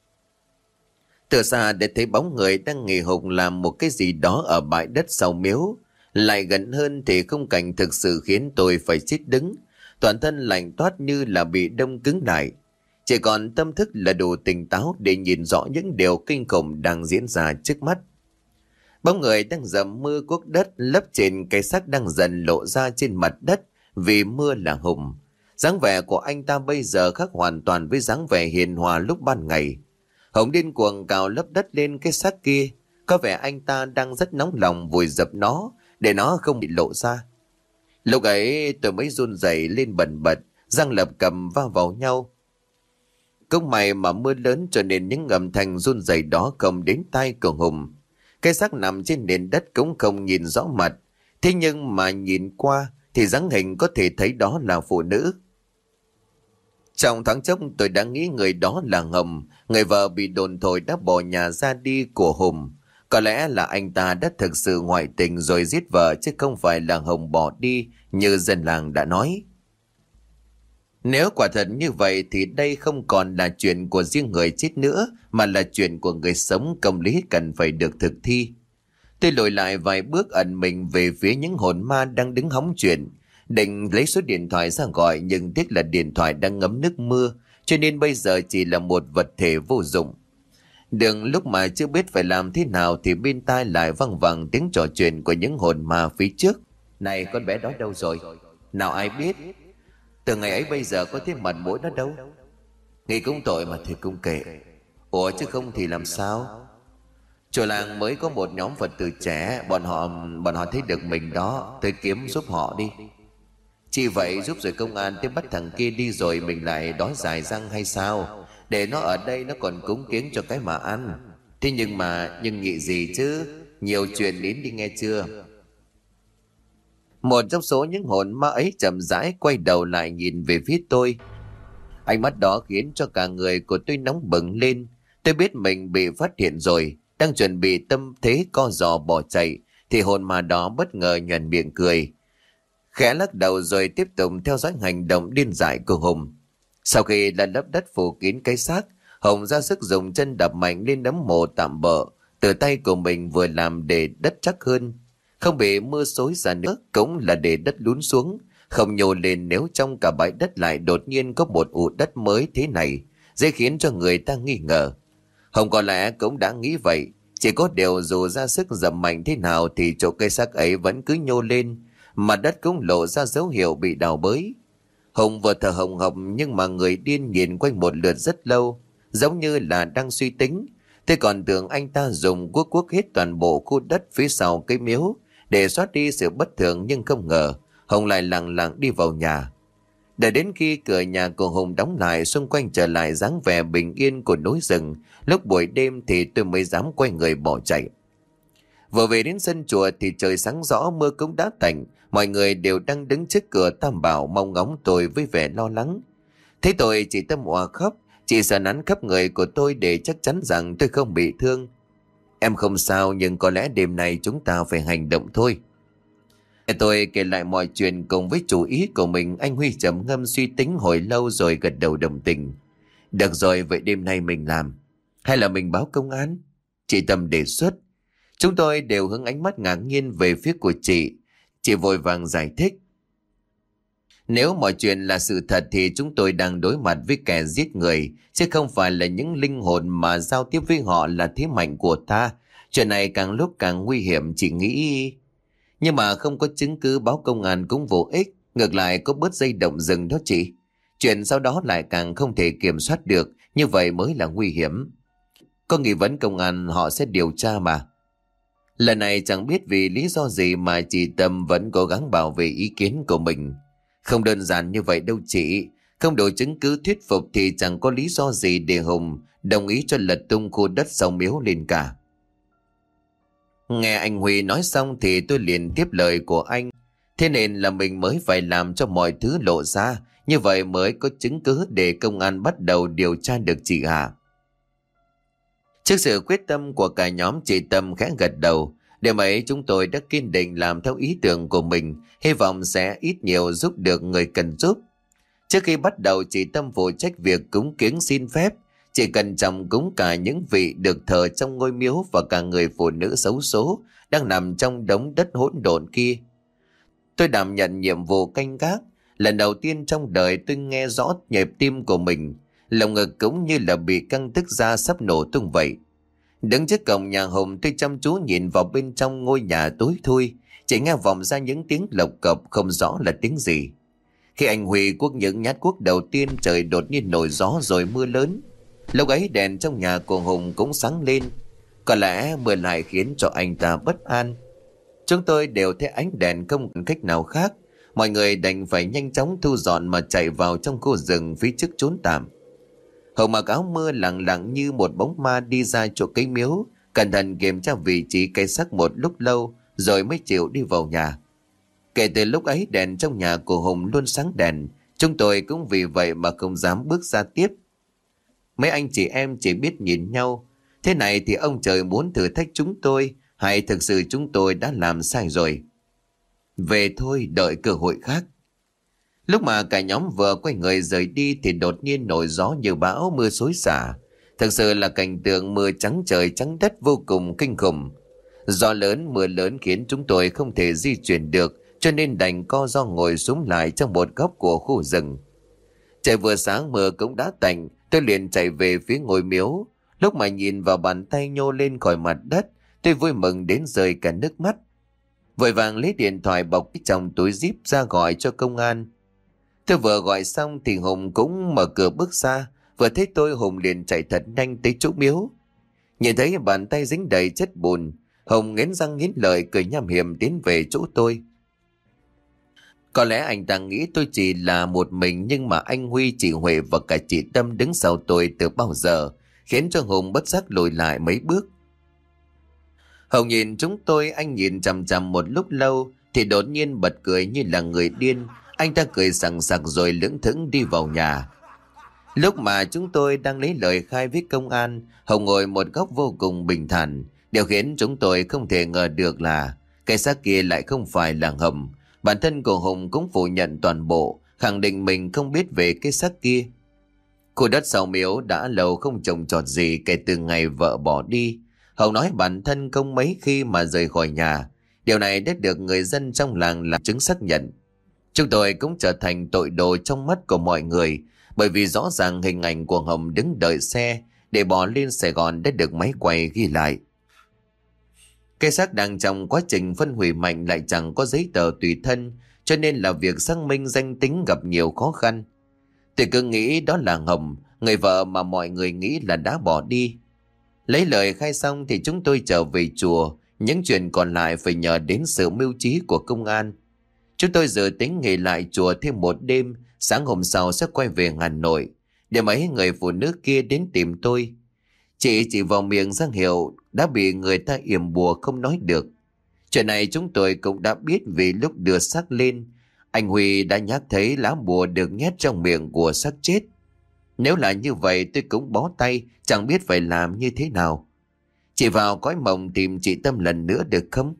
Từ xa để thấy bóng người đang nghỉ hùng làm một cái gì đó ở bãi đất sau miếu. Lại gần hơn thì khung cảnh thực sự khiến tôi phải chết đứng. Toàn thân lạnh toát như là bị đông cứng lại. Chỉ còn tâm thức là đủ tỉnh táo để nhìn rõ những điều kinh khủng đang diễn ra trước mắt. Bóng người đang dầm mưa cuốc đất lấp trên cái xác đang dần lộ ra trên mặt đất vì mưa là Hùng. Dáng vẻ của anh ta bây giờ khác hoàn toàn với dáng vẻ hiền hòa lúc ban ngày. Hồng điên cuồng cào lấp đất lên cái xác kia. Có vẻ anh ta đang rất nóng lòng vùi dập nó để nó không bị lộ ra. Lúc ấy tôi mới run rẩy lên bần bật, răng lập cầm va vào nhau. Cũng may mà mưa lớn cho nên những âm thanh run rẩy đó không đến tai của Hùng. Cái xác nằm trên nền đất cũng không nhìn rõ mặt. Thế nhưng mà nhìn qua thì dáng hình có thể thấy đó là phụ nữ. Trong thoáng chốc tôi đã nghĩ người đó là Hồng, người vợ bị đồn thổi đã bỏ nhà ra đi của Hùng. Có lẽ là anh ta đã thực sự ngoại tình rồi giết vợ chứ không phải là Hồng bỏ đi như dân làng đã nói. Nếu quả thật như vậy thì đây không còn là chuyện của riêng người chết nữa mà là chuyện của người sống, công lý cần phải được thực thi. Tôi lùi lại vài bước ẩn mình về phía những hồn ma đang đứng hóng chuyện, định lấy số điện thoại ra gọi nhưng tiếc là điện thoại đang ngấm nước mưa cho nên bây giờ chỉ là một vật thể vô dụng. Đường lúc mà chưa biết phải làm thế nào thì bên tai lại văng vẳng tiếng trò chuyện của những hồn ma phía trước. Này, con bé đó đâu rồi? Nào ai biết? Từ ngày ấy bây giờ có thấy mặt mũi nó đâu? Nghĩ cũng tội mà thì cũng kệ. Ủa chứ không thì làm sao? Chùa làng mới có một nhóm Phật tử trẻ, bọn họ thấy được mình đó, tôi kiếm giúp họ đi. Chỉ vậy giúp rồi công an tới bắt thằng kia đi rồi mình lại đói dài răng hay sao? Để nó ở đây nó còn cúng kiến cho cái mà ăn. Thế nhưng nghĩ gì chứ? Nhiều chuyện đến đi nghe chưa? Một trong số những hồn ma ấy chậm rãi quay đầu lại nhìn về phía tôi. Ánh mắt đó khiến cho cả người của tôi nóng bừng lên. Tôi biết mình bị phát hiện rồi, đang chuẩn bị tâm thế co giò bỏ chạy thì hồn ma đó bất ngờ nhoẻn miệng cười, khẽ lắc đầu rồi tiếp tục theo dõi hành động điên dại của Hùng. Sau khi đã lấp đất phủ kín cái xác, Hùng ra sức dùng chân đập mạnh lên nấm mồ tạm bợ từ tay của mình vừa làm để đất chắc hơn, không bị mưa xối ra nữa, cũng là để đất lún xuống, không nhô lên nếu trong cả bãi đất lại đột nhiên có một ụ đất mới thế này, dễ khiến cho người ta nghi ngờ. Hùng có lẽ cũng đã nghĩ vậy, chỉ có điều dù ra sức dập mạnh thế nào thì chỗ cây xác ấy vẫn cứ nhô lên, mặt đất cũng lộ ra dấu hiệu bị đào bới. Hùng vừa thở hồng hộc nhưng mà người điên nhìn quanh một lượt rất lâu, giống như là đang suy tính. Tôi còn tưởng anh ta dùng cuốc hết toàn bộ khu đất phía sau cây miếu để xóa đi sự bất thường, nhưng không ngờ Hùng lại lặng lặng đi vào nhà. Đợi đến khi cửa nhà của Hùng đóng lại, xung quanh trở lại dáng vẻ bình yên của núi rừng lúc buổi đêm thì tôi mới dám quay người bỏ chạy. Vừa về đến sân chùa thì trời sáng rõ, mưa cũng đã tạnh, mọi người đều đang đứng trước cửa Tam Bảo mong ngóng tôi với vẻ lo lắng. Thấy tôi chị Tâm òa khóc, chị sờ nắn khắp người của tôi để chắc chắn rằng tôi không bị thương. Em không sao, nhưng có lẽ đêm nay chúng ta phải hành động thôi. Tôi kể lại mọi chuyện cùng với chủ ý của mình. Anh Huy trầm ngâm suy tính hồi lâu rồi gật đầu đồng tình. Được rồi, vậy đêm nay mình làm hay là mình báo công an? Chị Tâm đề xuất. Chúng tôi đều hướng ánh mắt ngạc nhiên về phía của chị. Chị vội vàng giải thích. Nếu mọi chuyện là sự thật thì chúng tôi đang đối mặt với kẻ giết người, chứ không phải là những linh hồn mà giao tiếp với họ là thế mạnh của ta. Chuyện này càng lúc càng nguy hiểm, chị nghĩ. Nhưng mà không có chứng cứ báo công an cũng vô ích, ngược lại có bớt dây động rừng đó chị. Chuyện sau đó lại càng không thể kiểm soát được, như vậy mới là nguy hiểm. Có nghi vấn công an họ sẽ điều tra mà. Lần này chẳng biết vì lý do gì mà chị Tâm vẫn cố gắng bảo vệ ý kiến của mình. Không đơn giản như vậy đâu chị. Không đủ chứng cứ thuyết phục thì chẳng có lý do gì để Hùng đồng ý cho lật tung khu đất sau miếu lên cả. Nghe anh Huy nói xong thì tôi liền tiếp lời của anh. Thế nên là mình mới phải làm cho mọi thứ lộ ra, như vậy mới có chứng cứ để công an bắt đầu điều tra được chị Hà. Trước sự quyết tâm của cả nhóm, chị Tâm khẽ gật đầu. Đêm ấy chúng tôi đã kiên định làm theo ý tưởng của mình, hy vọng sẽ ít nhiều giúp được người cần giúp. Trước khi bắt đầu, chị Tâm phụ trách việc cúng kiếng xin phép. Chỉ cần trọng cúng cả những vị được thờ trong ngôi miếu và cả người phụ nữ xấu số đang nằm trong đống đất hỗn độn kia. Tôi đảm nhận nhiệm vụ canh gác. Lần đầu tiên trong đời tôi nghe rõ nhịp tim của mình, lồng ngực cũng như là bị căng tức ra sắp nổ tung vậy. Đứng trước cổng nhà Hùng, tôi chăm chú nhìn vào bên trong ngôi nhà tối thui, chỉ nghe vọng ra những tiếng lộc cộc không rõ là tiếng gì. Khi anh Huy cuốc những nhát cuốc đầu tiên, trời đột nhiên nổi gió rồi mưa lớn. Lúc ấy đèn trong nhà của Hùng cũng sáng lên. Có lẽ mưa lại khiến cho anh ta bất an. Chúng tôi đều thấy ánh đèn không còn cách nào khác. Mọi người đành phải nhanh chóng thu dọn mà chạy vào trong khu rừng phía trước trốn tạm. Hùng mặc áo mưa lặng lặng như một bóng ma đi ra chỗ cây miếu, cẩn thận kiểm tra vị trí cây xác một lúc lâu rồi mới chịu đi vào nhà. Kể từ lúc ấy đèn trong nhà của Hùng luôn sáng đèn. Chúng tôi cũng vì vậy mà không dám bước ra tiếp. Mấy anh chị em chỉ biết nhìn nhau. Thế này thì ông trời muốn thử thách chúng tôi, hay thực sự chúng tôi đã làm sai rồi? Về thôi, đợi cơ hội khác. Lúc mà cả nhóm vừa quay người rời đi thì đột nhiên nổi gió như bão, mưa xối xả. Thực sự là cảnh tượng mưa trắng trời trắng đất vô cùng kinh khủng. Gió lớn, mưa lớn khiến chúng tôi không thể di chuyển được, cho nên đành co ro ngồi xuống lại trong một góc của khu rừng. Trời vừa sáng mưa cũng đã tạnh, tôi liền chạy về phía ngôi miếu. Lúc mà nhìn vào bàn tay nhô lên khỏi mặt đất, tôi vui mừng đến rơi cả nước mắt. Vội vàng lấy điện thoại bọc trong túi zip ra gọi cho công an. Tôi vừa gọi xong thì Hùng cũng mở cửa bước ra. Vừa thấy tôi, Hùng liền chạy thật nhanh tới chỗ miếu. Nhìn thấy bàn tay dính đầy chất bùn, Hùng nghiến răng nghiến lợi cười nham hiểm tiến về chỗ tôi. Có lẽ anh ta nghĩ tôi chỉ là một mình, nhưng mà anh Huy, chị Huệ và cả chị Tâm đứng sau tôi từ bao giờ, khiến cho Hùng bất giác lùi lại mấy bước. Hùng nhìn chúng tôi, anh nhìn chằm chằm một lúc lâu thì đột nhiên bật cười như là người điên. Anh ta cười sằng sặc rồi lững thững đi vào nhà. Lúc mà chúng tôi đang lấy lời khai với công an, Hùng ngồi một góc vô cùng bình thản. Điều khiến chúng tôi không thể ngờ được là cái xác kia lại không phải là Hồng. Bản thân của Hùng cũng phủ nhận toàn bộ, khẳng định mình không biết về cái xác kia. Khu đất sau miếu đã lâu không trồng trọt gì kể từ ngày vợ bỏ đi. Hùng nói bản thân không mấy khi mà rời khỏi nhà. Điều này đã được người dân trong làng làm chứng xác nhận. Chúng tôi cũng trở thành tội đồ trong mắt của mọi người, bởi vì rõ ràng hình ảnh của Hồng đứng đợi xe để bỏ lên Sài Gòn đã được máy quay ghi lại. Cái xác đang trong quá trình phân hủy mạnh lại chẳng có giấy tờ tùy thân, cho nên là việc xác minh danh tính gặp nhiều khó khăn. Tôi cứ nghĩ đó là Hồng, người vợ mà mọi người nghĩ là đã bỏ đi. Lấy lời khai xong thì chúng tôi trở về chùa, những chuyện còn lại phải nhờ đến sự mưu trí của công an. Chúng tôi dự tính nghỉ lại chùa thêm một đêm, sáng hôm sau sẽ quay về Hà Nội. Để mấy người phụ nữ kia đến tìm tôi. Chị chỉ vào miệng ra hiệu đã bị người ta yểm bùa không nói được. Chuyện này chúng tôi cũng đã biết vì lúc đưa xác lên, anh Huy đã nhắc thấy lá bùa được nhét trong miệng của xác chết. Nếu là như vậy tôi cũng bó tay, chẳng biết phải làm như thế nào. Chị vào cõi mộng tìm chị Tâm lần nữa được không?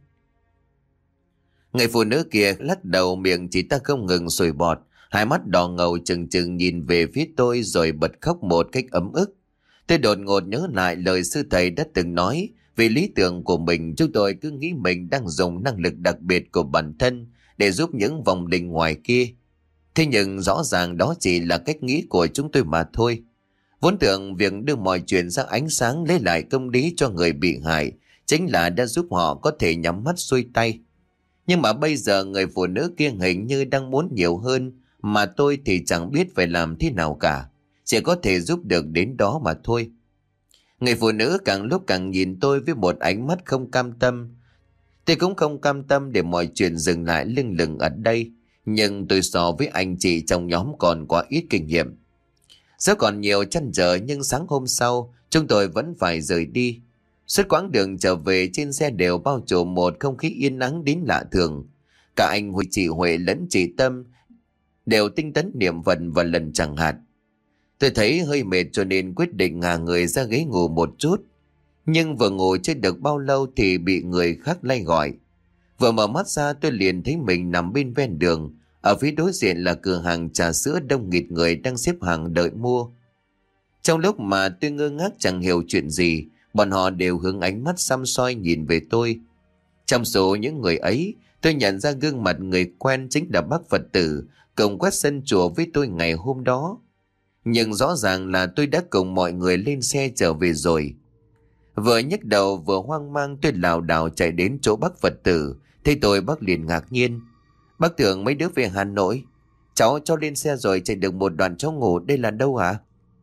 Người phụ nữ kia lắc đầu, miệng chị ta không ngừng sùi bọt, hai mắt đỏ ngầu trừng trừng nhìn về phía tôi rồi bật khóc một cách ấm ức. Tôi đột ngột nhớ lại lời sư thầy đã từng nói, vì lý tưởng của mình chúng tôi cứ nghĩ mình đang dùng năng lực đặc biệt của bản thân để giúp những vong linh ngoài kia. Thế nhưng rõ ràng đó chỉ là cách nghĩ của chúng tôi mà thôi. Vốn tưởng việc đưa mọi chuyện ra ánh sáng, lấy lại công lý cho người bị hại chính là đã giúp họ có thể nhắm mắt xuôi tay. Nhưng mà bây giờ người phụ nữ kia hình như đang muốn nhiều hơn, mà tôi thì chẳng biết phải làm thế nào cả. Chỉ có thể giúp được đến đó mà thôi. Người phụ nữ càng lúc càng nhìn tôi với một ánh mắt không cam tâm. Tôi cũng không cam tâm để mọi chuyện dừng lại lưng lừng ở đây. Nhưng tôi so với anh chị trong nhóm còn quá ít kinh nghiệm. Rất còn nhiều trăn trở, nhưng sáng hôm sau chúng tôi vẫn phải rời đi. Suốt quãng đường trở về trên xe đều bao trùm một không khí yên ắng đến lạ thường. Cả anh Huy, chị Huệ lẫn chị Tâm đều tinh tấn niệm Phật và lần chẳng hạt. Tôi thấy hơi mệt cho nên quyết định ngả người ra ghế ngủ một chút. Nhưng vừa ngồi chưa được bao lâu thì bị người khác lay gọi. Vừa mở mắt ra tôi liền thấy mình nằm bên ven đường. Ở phía đối diện là cửa hàng trà sữa đông nghịt người đang xếp hàng đợi mua. Trong lúc mà tôi ngơ ngác chẳng hiểu chuyện gì, bọn họ đều hướng ánh mắt săm soi nhìn về tôi. Trong số những người ấy, tôi nhận ra gương mặt người quen chính là bác Phật tử cùng quét sân chùa với tôi ngày hôm đó. Nhưng rõ ràng là tôi đã cùng mọi người lên xe trở về rồi. Vừa nhấc đầu vừa hoang mang tôi lảo đảo chạy đến chỗ bác Phật tử. Thấy tôi bác liền ngạc nhiên. Bác tưởng mấy đứa về Hà Nội. Cháu lên xe rồi, chạy được một đoạn cháu ngủ. Đây là đâu hả?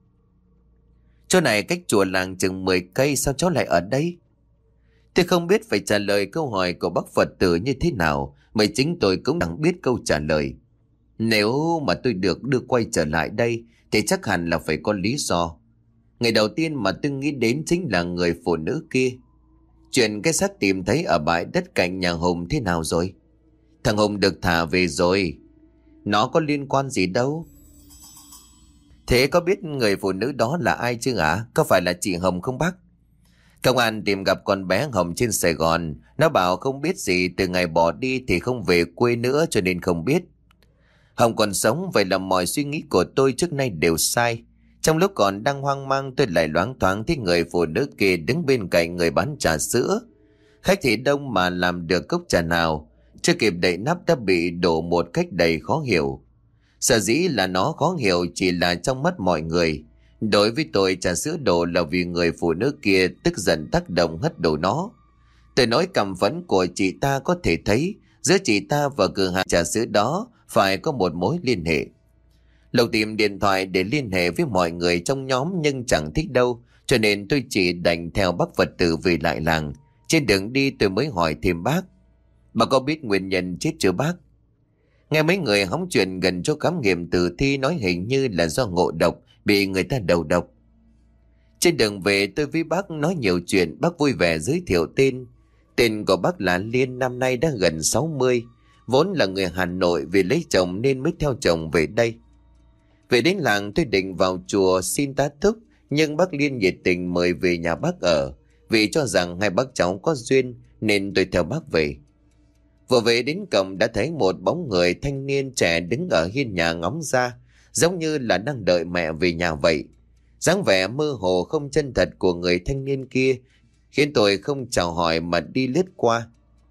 Chỗ này cách chùa làng chừng 10 cây, sao cháu lại ở đây? Tôi không biết phải trả lời câu hỏi của bác Phật tử như thế nào, mà chính tôi cũng chẳng biết câu trả lời. Nếu mà tôi được đưa quay trở lại đây thì chắc hẳn là phải có lý do. Ngày đầu tiên mà tôi nghĩ đến chính là người phụ nữ kia. Chuyện cái xác tìm thấy ở bãi đất cạnh nhà Hùng thế nào rồi? Thằng Hùng được thả về rồi. Nó có liên quan gì đâu. Thế có biết người phụ nữ đó là ai chứ hả? Có phải là chị Hồng không bác? Công an tìm gặp con bé Hồng trên Sài Gòn. Nó bảo không biết gì, từ ngày bỏ đi thì không về quê nữa cho nên không biết. Hồng còn sống, vậy là mọi suy nghĩ của tôi trước nay đều sai. Trong lúc còn đang hoang mang, tôi lại loáng thoáng thấy người phụ nữ kia đứng bên cạnh người bán trà sữa. Khách thì đông mà làm được cốc trà nào, chưa kịp đậy nắp đã bị đổ một cách đầy khó hiểu. Sở dĩ là nó khó hiểu chỉ là trong mắt mọi người. Đối với tôi, trà sữa đổ là vì người phụ nữ kia tức giận tác động hất đổ nó. Từ nỗi căm phẫn của chị ta có thể thấy giữa chị ta và cửa hàng trà sữa đó phải có một mối liên hệ. Lộc tìm điện thoại để liên hệ với mọi người trong nhóm nhưng chẳng thích đâu, cho nên tôi chỉ đành theo bác Phật tử về lại làng. Trên đường đi tôi mới hỏi thêm bác: bà có biết nguyên nhân chết chưa bác? Nghe mấy người hóng chuyện gần chỗ khám nghiệm tử thi nói hình như là do ngộ độc, bị người ta đầu độc. Trên đường về tôi với bác nói nhiều chuyện, bác vui vẻ giới thiệu tên. Tên của bác là Liên, năm nay đã gần 60, vốn là người Hà Nội, vì lấy chồng nên mới theo chồng về đây. Về đến làng tôi định vào chùa xin tá túc, nhưng bác Liên nhiệt tình mời về nhà bác ở, vì cho rằng hai bác cháu có duyên nên tôi theo bác về. Vừa về đến cổng đã thấy một bóng người thanh niên trẻ đứng ở hiên nhà ngóng ra, giống như là đang đợi mẹ về nhà vậy. Dáng vẻ mơ hồ không chân thật của người thanh niên kia khiến tôi không chào hỏi mà đi lướt qua.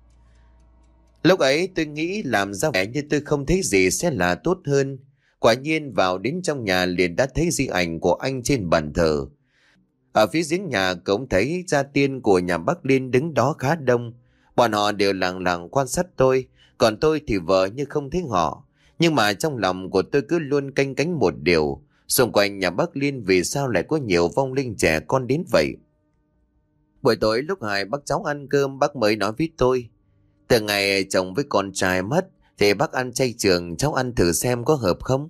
Lúc ấy tôi nghĩ làm ra vẻ như tôi không thấy gì sẽ là tốt hơn. Quả nhiên vào đến trong nhà liền đã thấy di ảnh của anh trên bàn thờ. Ở phía giếng nhà cũng thấy gia tiên của nhà bác Liên đứng đó khá đông. Bọn họ đều lặng lặng quan sát tôi, còn tôi thì vờ như không thấy họ. Nhưng mà trong lòng của tôi cứ luôn canh cánh một điều: xung quanh nhà bác Liên vì sao lại có nhiều vong linh trẻ con đến vậy? Buổi tối lúc hai bác cháu ăn cơm, bác mới nói với tôi: từ ngày chồng với con trai mất thì bác ăn chay trường, cháu ăn thử xem có hợp không?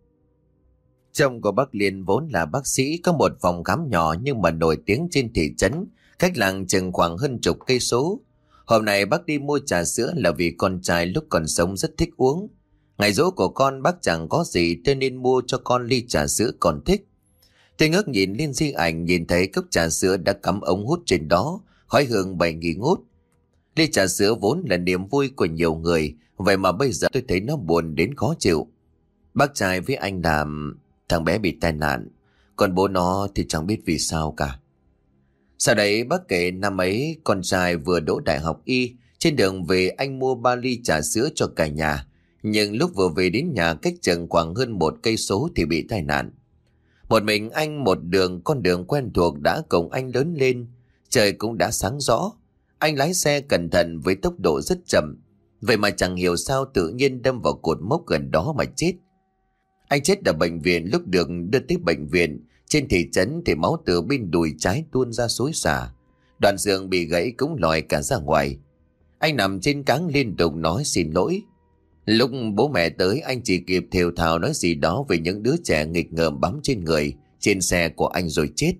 Chồng của bác Liên vốn là bác sĩ, có một phòng khám nhỏ nhưng mà nổi tiếng trên thị trấn, cách làng chừng khoảng hơn chục cây số. Hôm nay bác đi mua trà sữa là vì con trai lúc còn sống rất thích uống. Ngày giỗ của con bác chẳng có gì cho nên mua cho con ly trà sữa còn thích. Tôi ngước nhìn lên di ảnh, nhìn thấy cốc trà sữa đã cắm ống hút trên đó, khói hương bay nghi ngút. Ly trà sữa vốn là niềm vui của nhiều người, vậy mà bây giờ tôi thấy nó buồn đến khó chịu. Bác trai với anh làm thằng bé bị tai nạn, còn bố nó thì chẳng biết vì sao cả. Sau đấy bác kể năm ấy con trai vừa đỗ đại học y, trên đường về anh mua 3 ly trà sữa cho cả nhà, nhưng lúc vừa về đến nhà cách chừng khoảng hơn 1 cây số thì bị tai nạn. Một mình anh một đường, con đường quen thuộc đã cùng anh lớn lên, trời cũng đã sáng rõ. Anh lái xe cẩn thận với tốc độ rất chậm, vậy mà chẳng hiểu sao tự nhiên đâm vào cột mốc gần đó mà chết. Anh chết ở bệnh viện. Lúc được đưa tới bệnh viện trên thị trấn thì máu từ bên đùi trái tuôn ra xối xả, đoạn xương bị gãy cũng lòi cả ra ngoài. Anh nằm trên cáng liên tục nói xin lỗi. Lúc bố mẹ tới anh chỉ kịp thều thào nói gì đó về những đứa trẻ nghịch ngợm bám trên người, trên xe của anh rồi chết.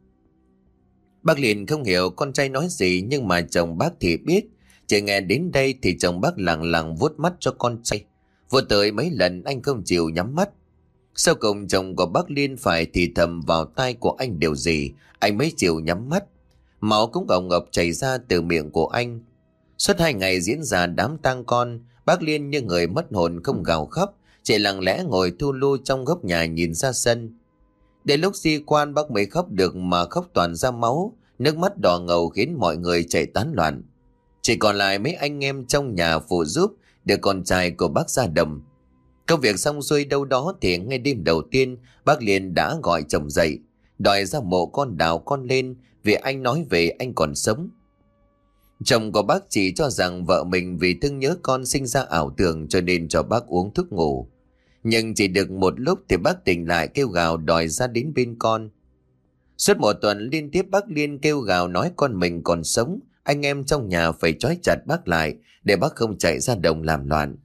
Bác liền không hiểu con trai nói gì, nhưng mà chồng bác thì biết. Chỉ nghe đến đây thì chồng bác lặng lặng vuốt mắt cho con trai. Vừa tới mấy lần anh không chịu nhắm mắt. Sau cùng chồng của bác Liên phải thì thầm vào tai của anh điều gì, anh mới chịu nhắm mắt. Máu cũng ồng ọc chảy ra từ miệng của anh. Suốt 2 ngày diễn ra đám tang con, bác Liên như người mất hồn không gào khóc, chỉ lặng lẽ ngồi thu lu trong góc nhà nhìn ra sân. Đến lúc di quan bác mới khóc được, mà khóc toàn ra máu, nước mắt đỏ ngầu khiến mọi người chạy tán loạn. Chỉ còn lại mấy anh em trong nhà phụ giúp để con trai của bác ra đồng. Công việc xong xuôi đâu đó thì ngay đêm đầu tiên bác Liên đã gọi chồng dậy, đòi ra mộ con Đào con lên vì anh nói về anh còn sống. Chồng của bác chỉ cho rằng vợ mình vì thương nhớ con sinh ra ảo tưởng cho nên cho bác uống thuốc ngủ. Nhưng chỉ được một lúc thì bác tỉnh lại kêu gào đòi ra đến bên con. Suốt một tuần liên tiếp bác Liên kêu gào nói con mình còn sống, anh em trong nhà phải trói chặt bác lại để bác không chạy ra đồng làm loạn.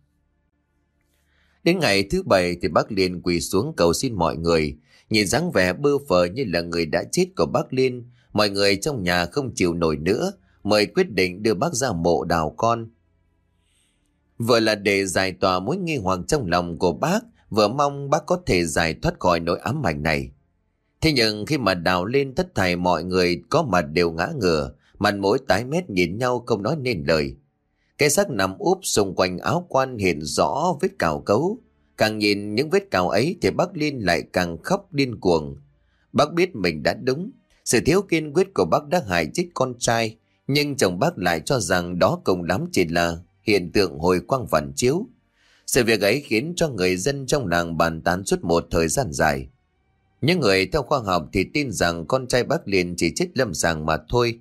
Đến ngày thứ 7 thì bác Liên quỳ xuống cầu xin mọi người. Nhìn dáng vẻ bơ phờ như là người đã chết của bác Liên, mọi người trong nhà không chịu nổi nữa, mời quyết định đưa bác ra mộ đào con. Vừa là để giải tỏa mối nghi hoặc trong lòng của bác, vừa mong bác có thể giải thoát khỏi nỗi ám ảnh này. Thế nhưng khi mà đào lên, tất thảy mọi người có mặt đều ngã ngửa, mặt mũi tái mét nhìn nhau không nói nên lời. Cái xác nằm úp xung quanh áo quan hiện rõ vết cào cấu. Càng nhìn những vết cào ấy thì bác Liên lại càng khóc điên cuồng. Bác biết mình đã đúng, sự thiếu kiên quyết của bác đã hại chết con trai, nhưng chồng bác lại cho rằng đó cùng lắm chỉ là hiện tượng hồi quang phản chiếu. Sự việc ấy khiến cho người dân trong làng bàn tán suốt một thời gian dài. Những người theo khoa học thì tin rằng con trai bác Liên chỉ chết lâm sàng mà thôi.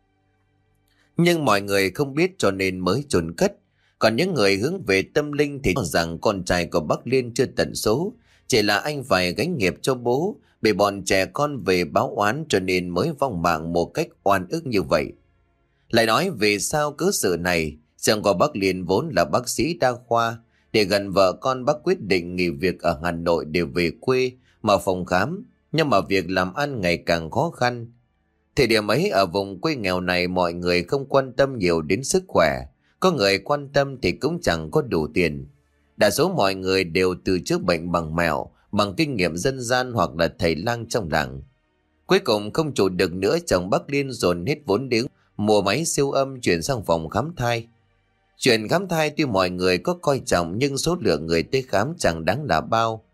Nhưng mọi người không biết cho nên mới chôn cất. Còn những người hướng về tâm linh thì cho rằng con trai của bác Liên chưa tận số, chỉ là anh phải gánh nghiệp cho bố, bị bọn trẻ con về báo oán cho nên mới vong mạng một cách oan ức như vậy. Lại nói vì sao cớ sự này, chồng của bác Liên vốn là bác sĩ đa khoa, để gần vợ con bác quyết định nghỉ việc ở Hà Nội để về quê mở phòng khám, nhưng mà việc làm ăn ngày càng khó khăn. Thời điểm ấy ở vùng quê nghèo này mọi người không quan tâm nhiều đến sức khỏe, có người quan tâm thì cũng chẳng có đủ tiền. Đa số mọi người đều từ chữa bệnh bằng mẹo, bằng kinh nghiệm dân gian hoặc là thầy lang trong làng. Cuối cùng không trụ được nữa, chồng bác Liên dồn hết vốn liếng mua máy siêu âm chuyển sang phòng khám thai. Chuyện khám thai tuy mọi người có coi trọng nhưng số lượng người tới khám chẳng đáng là bao.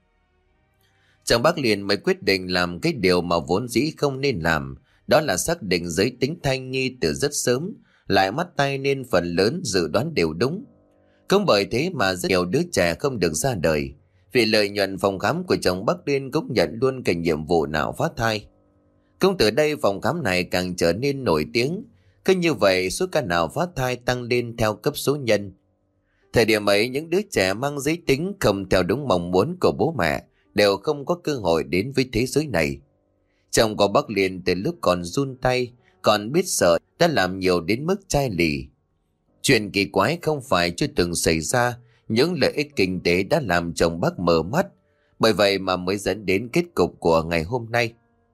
Chồng bác Liên mới quyết định làm cái điều mà vốn dĩ không nên làm, đó là xác định giới tính thai nhi từ rất sớm, lại mắt tay nên phần lớn dự đoán đều đúng. Cũng bởi thế mà rất nhiều đứa trẻ không được ra đời. Vì lợi nhuận, phòng khám của chồng bác Liên cũng nhận luôn cái nhiệm vụ nào phá thai. Cũng từ đây phòng khám này càng trở nên nổi tiếng. Cứ như vậy số ca nào phá thai tăng lên theo cấp số nhân. Thời điểm ấy những đứa trẻ mang giới tính không theo đúng mong muốn của bố mẹ đều không có cơ hội đến với thế giới này. Chồng của bác Liên từ lúc còn run tay, còn biết sợ, đã làm nhiều đến mức chai lì. Chuyện kỳ quái không phải chưa từng xảy ra, những lợi ích kinh tế đã làm chồng bác mở mắt, bởi vậy mà mới dẫn đến kết cục của ngày hôm nay.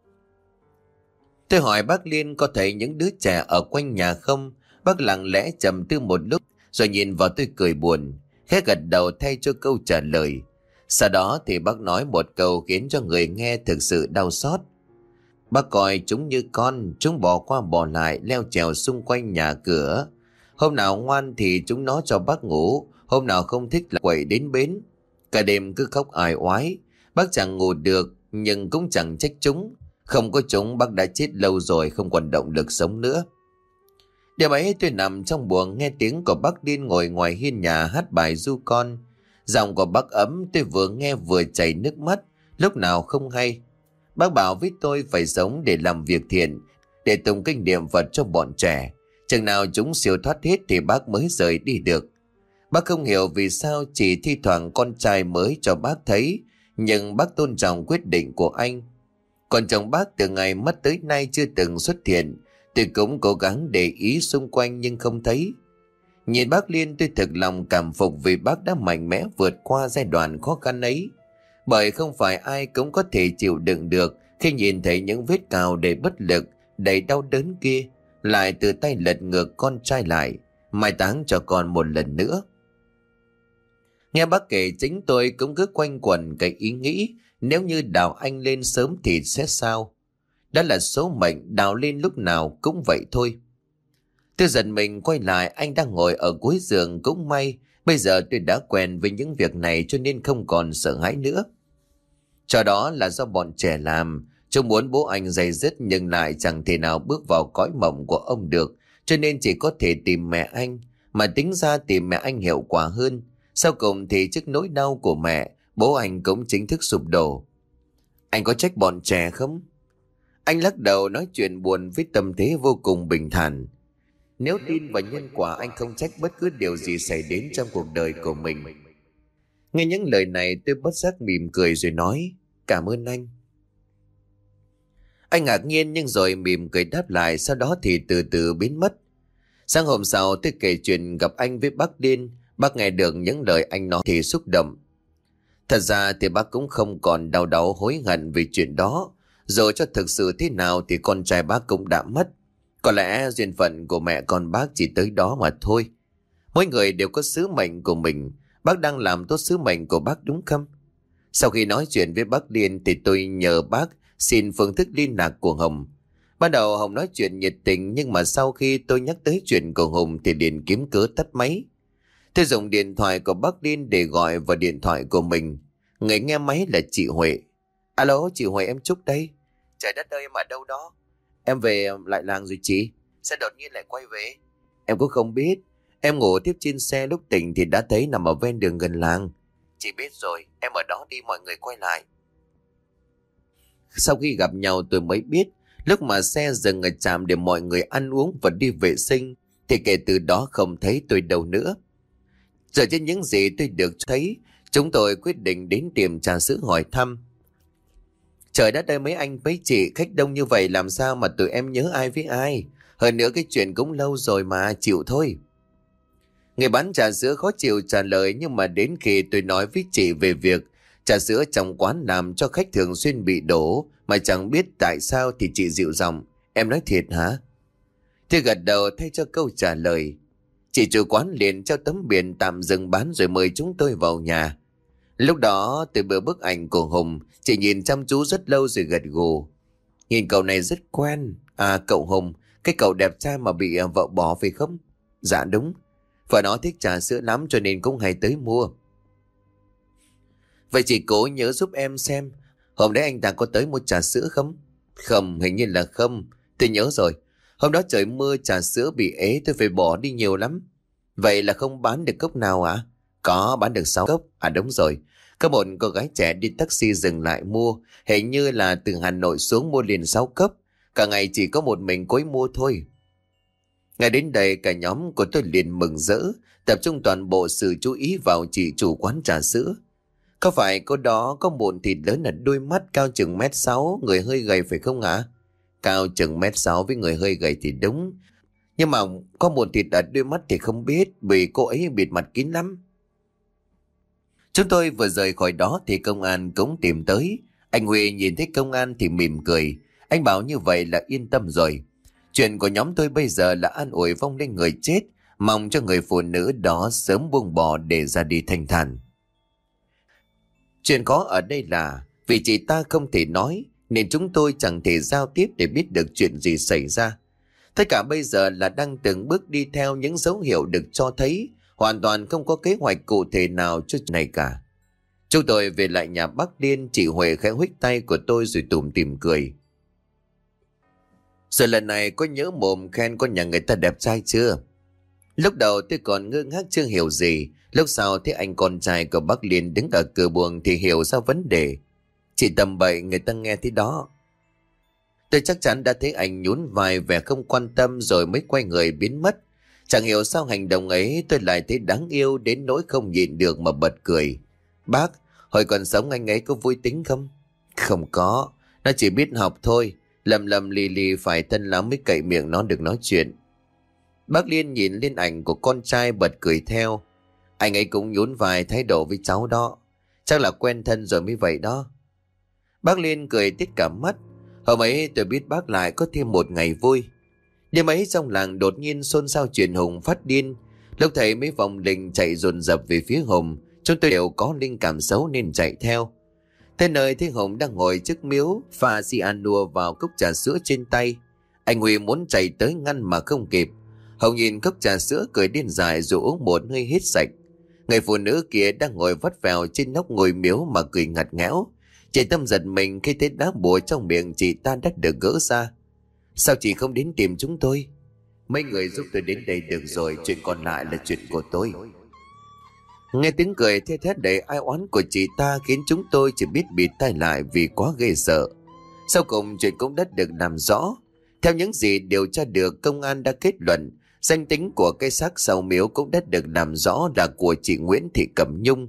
Tôi hỏi bác Liên có thấy những đứa trẻ ở quanh nhà không? Bác lặng lẽ trầm tư một lúc rồi nhìn vào tôi cười buồn, khẽ gật đầu thay cho câu trả lời. Sau đó thì bác nói một câu khiến cho người nghe thực sự đau xót. Bác coi chúng như con, chúng bò qua bò lại leo trèo xung quanh nhà cửa. Hôm nào ngoan thì chúng nó cho bác ngủ, hôm nào không thích là quậy đến bến. Cả đêm cứ khóc ải oái, bác chẳng ngủ được nhưng cũng chẳng trách chúng. Không có chúng bác đã chết lâu rồi, không còn động lực sống nữa. Đêm ấy tôi nằm trong buồng nghe tiếng của bác Điên ngồi ngoài hiên nhà hát bài ru con. Giọng của bác ấm, tôi vừa nghe vừa chảy nước mắt, lúc nào không hay. Bác bảo với tôi phải sống để làm việc thiện, để tụng kinh niệm Phật cho bọn trẻ. Chừng nào chúng siêu thoát hết thì bác mới rời đi được. Bác không hiểu vì sao chỉ thi thoảng con trai mới cho bác thấy, nhưng bác tôn trọng quyết định của anh. Còn chồng bác từ ngày mất tới nay chưa từng xuất hiện. Tôi cũng cố gắng để ý xung quanh nhưng không thấy. Nhìn bác Liên tôi thực lòng cảm phục vì bác đã mạnh mẽ vượt qua giai đoạn khó khăn ấy. Bởi không phải ai cũng có thể chịu đựng được khi nhìn thấy những vết cào đầy bất lực, đầy đau đớn kia, lại từ tay lật ngược con trai lại, mai táng cho con một lần nữa. Nghe bác kể chính tôi cũng cứ quanh quẩn cái ý nghĩ nếu như đào anh lên sớm thì sẽ sao? Đó là số mệnh, đào lên lúc nào cũng vậy thôi. Tôi giật mình quay lại, anh đang ngồi ở cuối giường. Cũng may bây giờ tôi đã quen với những việc này cho nên không còn sợ hãi nữa. Cho đó là do bọn trẻ làm. Chúng muốn bố anh dày dứt nhưng lại chẳng thể nào bước vào cõi mộng của ông được, cho nên chỉ có thể tìm mẹ anh. Mà tính ra tìm mẹ anh hiệu quả hơn. Sau cùng thì trước nỗi đau của mẹ, bố anh cũng chính thức sụp đổ. Anh có trách bọn trẻ không? Anh lắc đầu nói chuyện buồn với tâm thế vô cùng bình thản. Nếu tin vào nhân quả, anh không trách bất cứ điều gì xảy đến trong cuộc đời của mình. Nghe những lời này tôi bất giác mỉm cười rồi nói, cảm ơn anh. Anh ngạc nhiên nhưng rồi mỉm cười đáp lại, sau đó thì từ từ biến mất. Sáng hôm sau tôi kể chuyện gặp anh với bác Điên. Bác nghe được những lời anh nói thì xúc động. Thật ra thì bác cũng không còn đau đáu hối hận vì chuyện đó. Rồi cho thực sự thế nào thì con trai bác cũng đã mất. Có lẽ duyên phận của mẹ con bác chỉ tới đó mà thôi. Mỗi người đều có sứ mệnh của mình. Bác đang làm tốt sứ mệnh của bác đúng không? Sau khi nói chuyện với bác Điên thì tôi nhờ bác xin phương thức liên lạc của Hồng. Ban đầu Hồng nói chuyện nhiệt tình, nhưng mà sau khi tôi nhắc tới chuyện của Hồng thì liền kiếm cớ tắt máy. Tôi dùng điện thoại của bác Điên để gọi vào điện thoại của mình. Người nghe máy là chị Huệ. Alo, chị Huệ, em Trúc đây. Trời đất ơi, em ở đâu đó? Em về lại làng rồi chị. Sao đột nhiên lại quay về? Em cũng không biết. Em ngủ tiếp trên xe, lúc tỉnh thì đã thấy nằm ở ven đường gần làng. Chị biết rồi, em ở đó đi, mọi người quay lại. Sau khi gặp nhau tôi mới biết, lúc mà xe dừng ở trạm để mọi người ăn uống và đi vệ sinh, thì kể từ đó không thấy tôi đâu nữa. Giờ trên những gì tôi được thấy, chúng tôi quyết định đến tiệm trà sữa hỏi thăm. Trời đất ơi, mấy anh mấy chị khách đông như vậy làm sao mà tụi em nhớ ai với ai. Hơn nữa cái chuyện cũng lâu rồi mà, chịu thôi. Người bán trà sữa khó chịu trả lời, nhưng mà đến khi tôi nói với chị về việc trà sữa trong quán làm cho khách thường xuyên bị đổ mà chẳng biết tại sao thì chị dịu giọng, em nói thiệt hả? Tôi gật đầu thay cho câu trả lời. Chị chủ quán liền treo tấm biển tạm dừng bán rồi mời chúng tôi vào nhà. Lúc đó tôi bữa bức ảnh của Hùng, chị nhìn chăm chú rất lâu rồi gật gù. Nhìn cậu này rất quen. À, cậu Hùng, cái cậu đẹp trai mà bị vợ bỏ phải không? Dạ đúng. Vợ nó thích trà sữa lắm cho nên cũng hay tới mua. Vậy chị cố nhớ giúp em xem, hôm đấy anh ta có tới mua trà sữa không? Không, hình như là không. Tôi nhớ rồi. Hôm đó trời mưa trà sữa bị ế, tôi phải bỏ đi nhiều lắm. Vậy là không bán được cốc nào à? Có, bán được 6 cốc. À đúng rồi. Có một cô gái trẻ đi taxi dừng lại mua. Hình như là từ Hà Nội xuống mua liền 6 cốc. Cả ngày chỉ có một mình cô ấy mua thôi. Ngay đến đây cả nhóm của tôi liền mừng rỡ, tập trung toàn bộ sự chú ý vào chị chủ quán trà sữa. Có phải cô đó có mụn thịt lớn ở đôi mắt, cao chừng 1m6, người hơi gầy phải không ạ? Cao chừng 1m6 với người hơi gầy thì đúng. Nhưng mà có mụn thịt ở đôi mắt thì không biết, vì cô ấy bịt mặt kín lắm. Chúng tôi vừa rời khỏi đó thì công an cũng tìm tới. Anh Huy nhìn thấy công an thì mỉm cười. Anh bảo như vậy là yên tâm rồi. Chuyện của nhóm tôi bây giờ là an ủi vong linh người chết, mong cho người phụ nữ đó sớm buông bỏ để ra đi thanh thản. Chuyện khó ở đây là vì chị ta không thể nói nên chúng tôi chẳng thể giao tiếp để biết được chuyện gì xảy ra. Tất cả bây giờ là đang từng bước đi theo những dấu hiệu được cho thấy, hoàn toàn không có kế hoạch cụ thể nào cho chuyện này cả. Chúng tôi về lại nhà bác Điên, chị Huệ khẽ huých tay của tôi rồi tủm tỉm cười. Rồi lần này có nhớ mồm khen con nhà người ta đẹp trai chưa? Lúc đầu tôi còn ngơ ngác chưa hiểu gì. Lúc sau thấy anh con trai của bác Liên đứng ở cửa buồng thì hiểu ra vấn đề. Chỉ tầm bậy người ta nghe thế đó. Tôi chắc chắn đã thấy anh nhún vai vẻ không quan tâm rồi mới quay người biến mất. Chẳng hiểu sao hành động ấy tôi lại thấy đáng yêu đến nỗi không nhịn được mà bật cười. Bác, hồi còn sống anh ấy có vui tính không? Không có, nó chỉ biết học thôi. Lầm lầm lì lì phải thân lắm mới cậy miệng nó được nói chuyện. Bác Liên nhìn lên ảnh của con trai bật cười theo. Anh ấy cũng nhún vai thái độ với cháu đó. Chắc là quen thân rồi mới vậy đó. Bác Liên cười tít cả mắt. Hôm ấy tôi biết bác lại có thêm một ngày vui. Đêm ấy trong làng đột nhiên xôn xao chuyện Hùng phát điên. Lúc thấy mấy vòng linh chạy dồn dập về phía Hùng, chúng tôi đều có linh cảm xấu nên chạy theo. Thế nơi thấy Hùng đang ngồi trước miếu pha cyanua vào cốc trà sữa trên tay. Anh Huy muốn chạy tới ngăn mà không kịp. Hùng nhìn cốc trà sữa cười điên dại rồi uống một hơi hết sạch. Người phụ nữ kia đang ngồi vắt vẻo trên nóc ngôi miếu mà cười ngặt nghẽo. Chị Tâm giật mình khi thấy đá bùa trong miệng chị ta đã được gỡ ra. Sao chị không đến tìm chúng tôi? Mấy người giúp tôi đến đây được rồi, chuyện còn lại là chuyện của tôi. Nghe tiếng cười thê thét đầy ai oán của chị ta khiến chúng tôi chỉ biết bịt tai lại vì quá ghê sợ. Sau cùng chuyện cũng đã được làm rõ. Theo những gì điều tra được, công an đã kết luận danh tính của cây xác sau miếu cũng đã được làm rõ là của chị Nguyễn Thị Cẩm Nhung,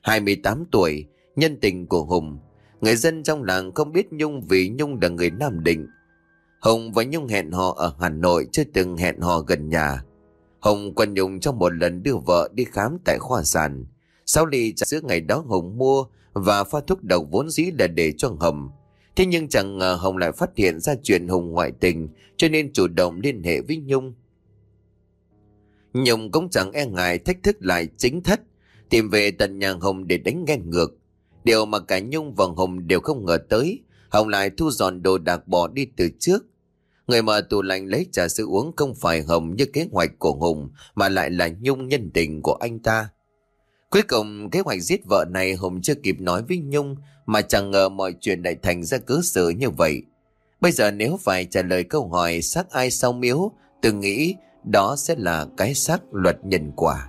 28 tuổi, nhân tình của Hùng. Người dân trong làng không biết Nhung vì Nhung là người Nam Định. Hùng và Nhung hẹn hò ở Hà Nội, chưa từng hẹn hò gần nhà. Hùng quen Nhung trong một lần đưa vợ đi khám tại khoa sản. 6 ly trà sữa ngày đó Hùng mua và pha thuốc độc vốn dĩ là để cho Hồng. Thế nhưng chẳng ngờ Hồng lại phát hiện ra chuyện Hùng ngoại tình, cho nên chủ động liên hệ với Nhung. Nhung cũng chẳng e ngại thách thức lại chính thất, tìm về tận nhà Hồng để đánh ghen ngược. Điều mà cả Nhung và Hồng đều không ngờ tới, Hồng lại thu dọn đồ đạc bỏ đi từ trước. Người mở tủ lạnh lấy trà sữa uống không phải Hồng như kế hoạch của Hùng, mà lại là Nhung, nhân tình của anh ta. Cuối cùng kế hoạch giết vợ này Hùng chưa kịp nói với Nhung, mà chẳng ngờ mọi chuyện lại thành ra cớ sự như vậy. Bây giờ nếu phải trả lời câu hỏi xác ai sau miếu, tôi nghĩ đó sẽ là cái xác luật nhân quả.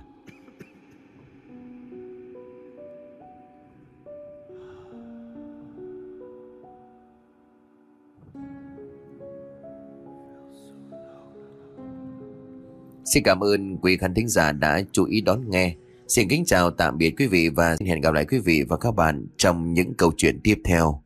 Xin cảm ơn quý khán thính giả đã chú ý đón nghe. Xin kính chào tạm biệt quý vị và hẹn gặp lại quý vị và các bạn trong những câu chuyện tiếp theo.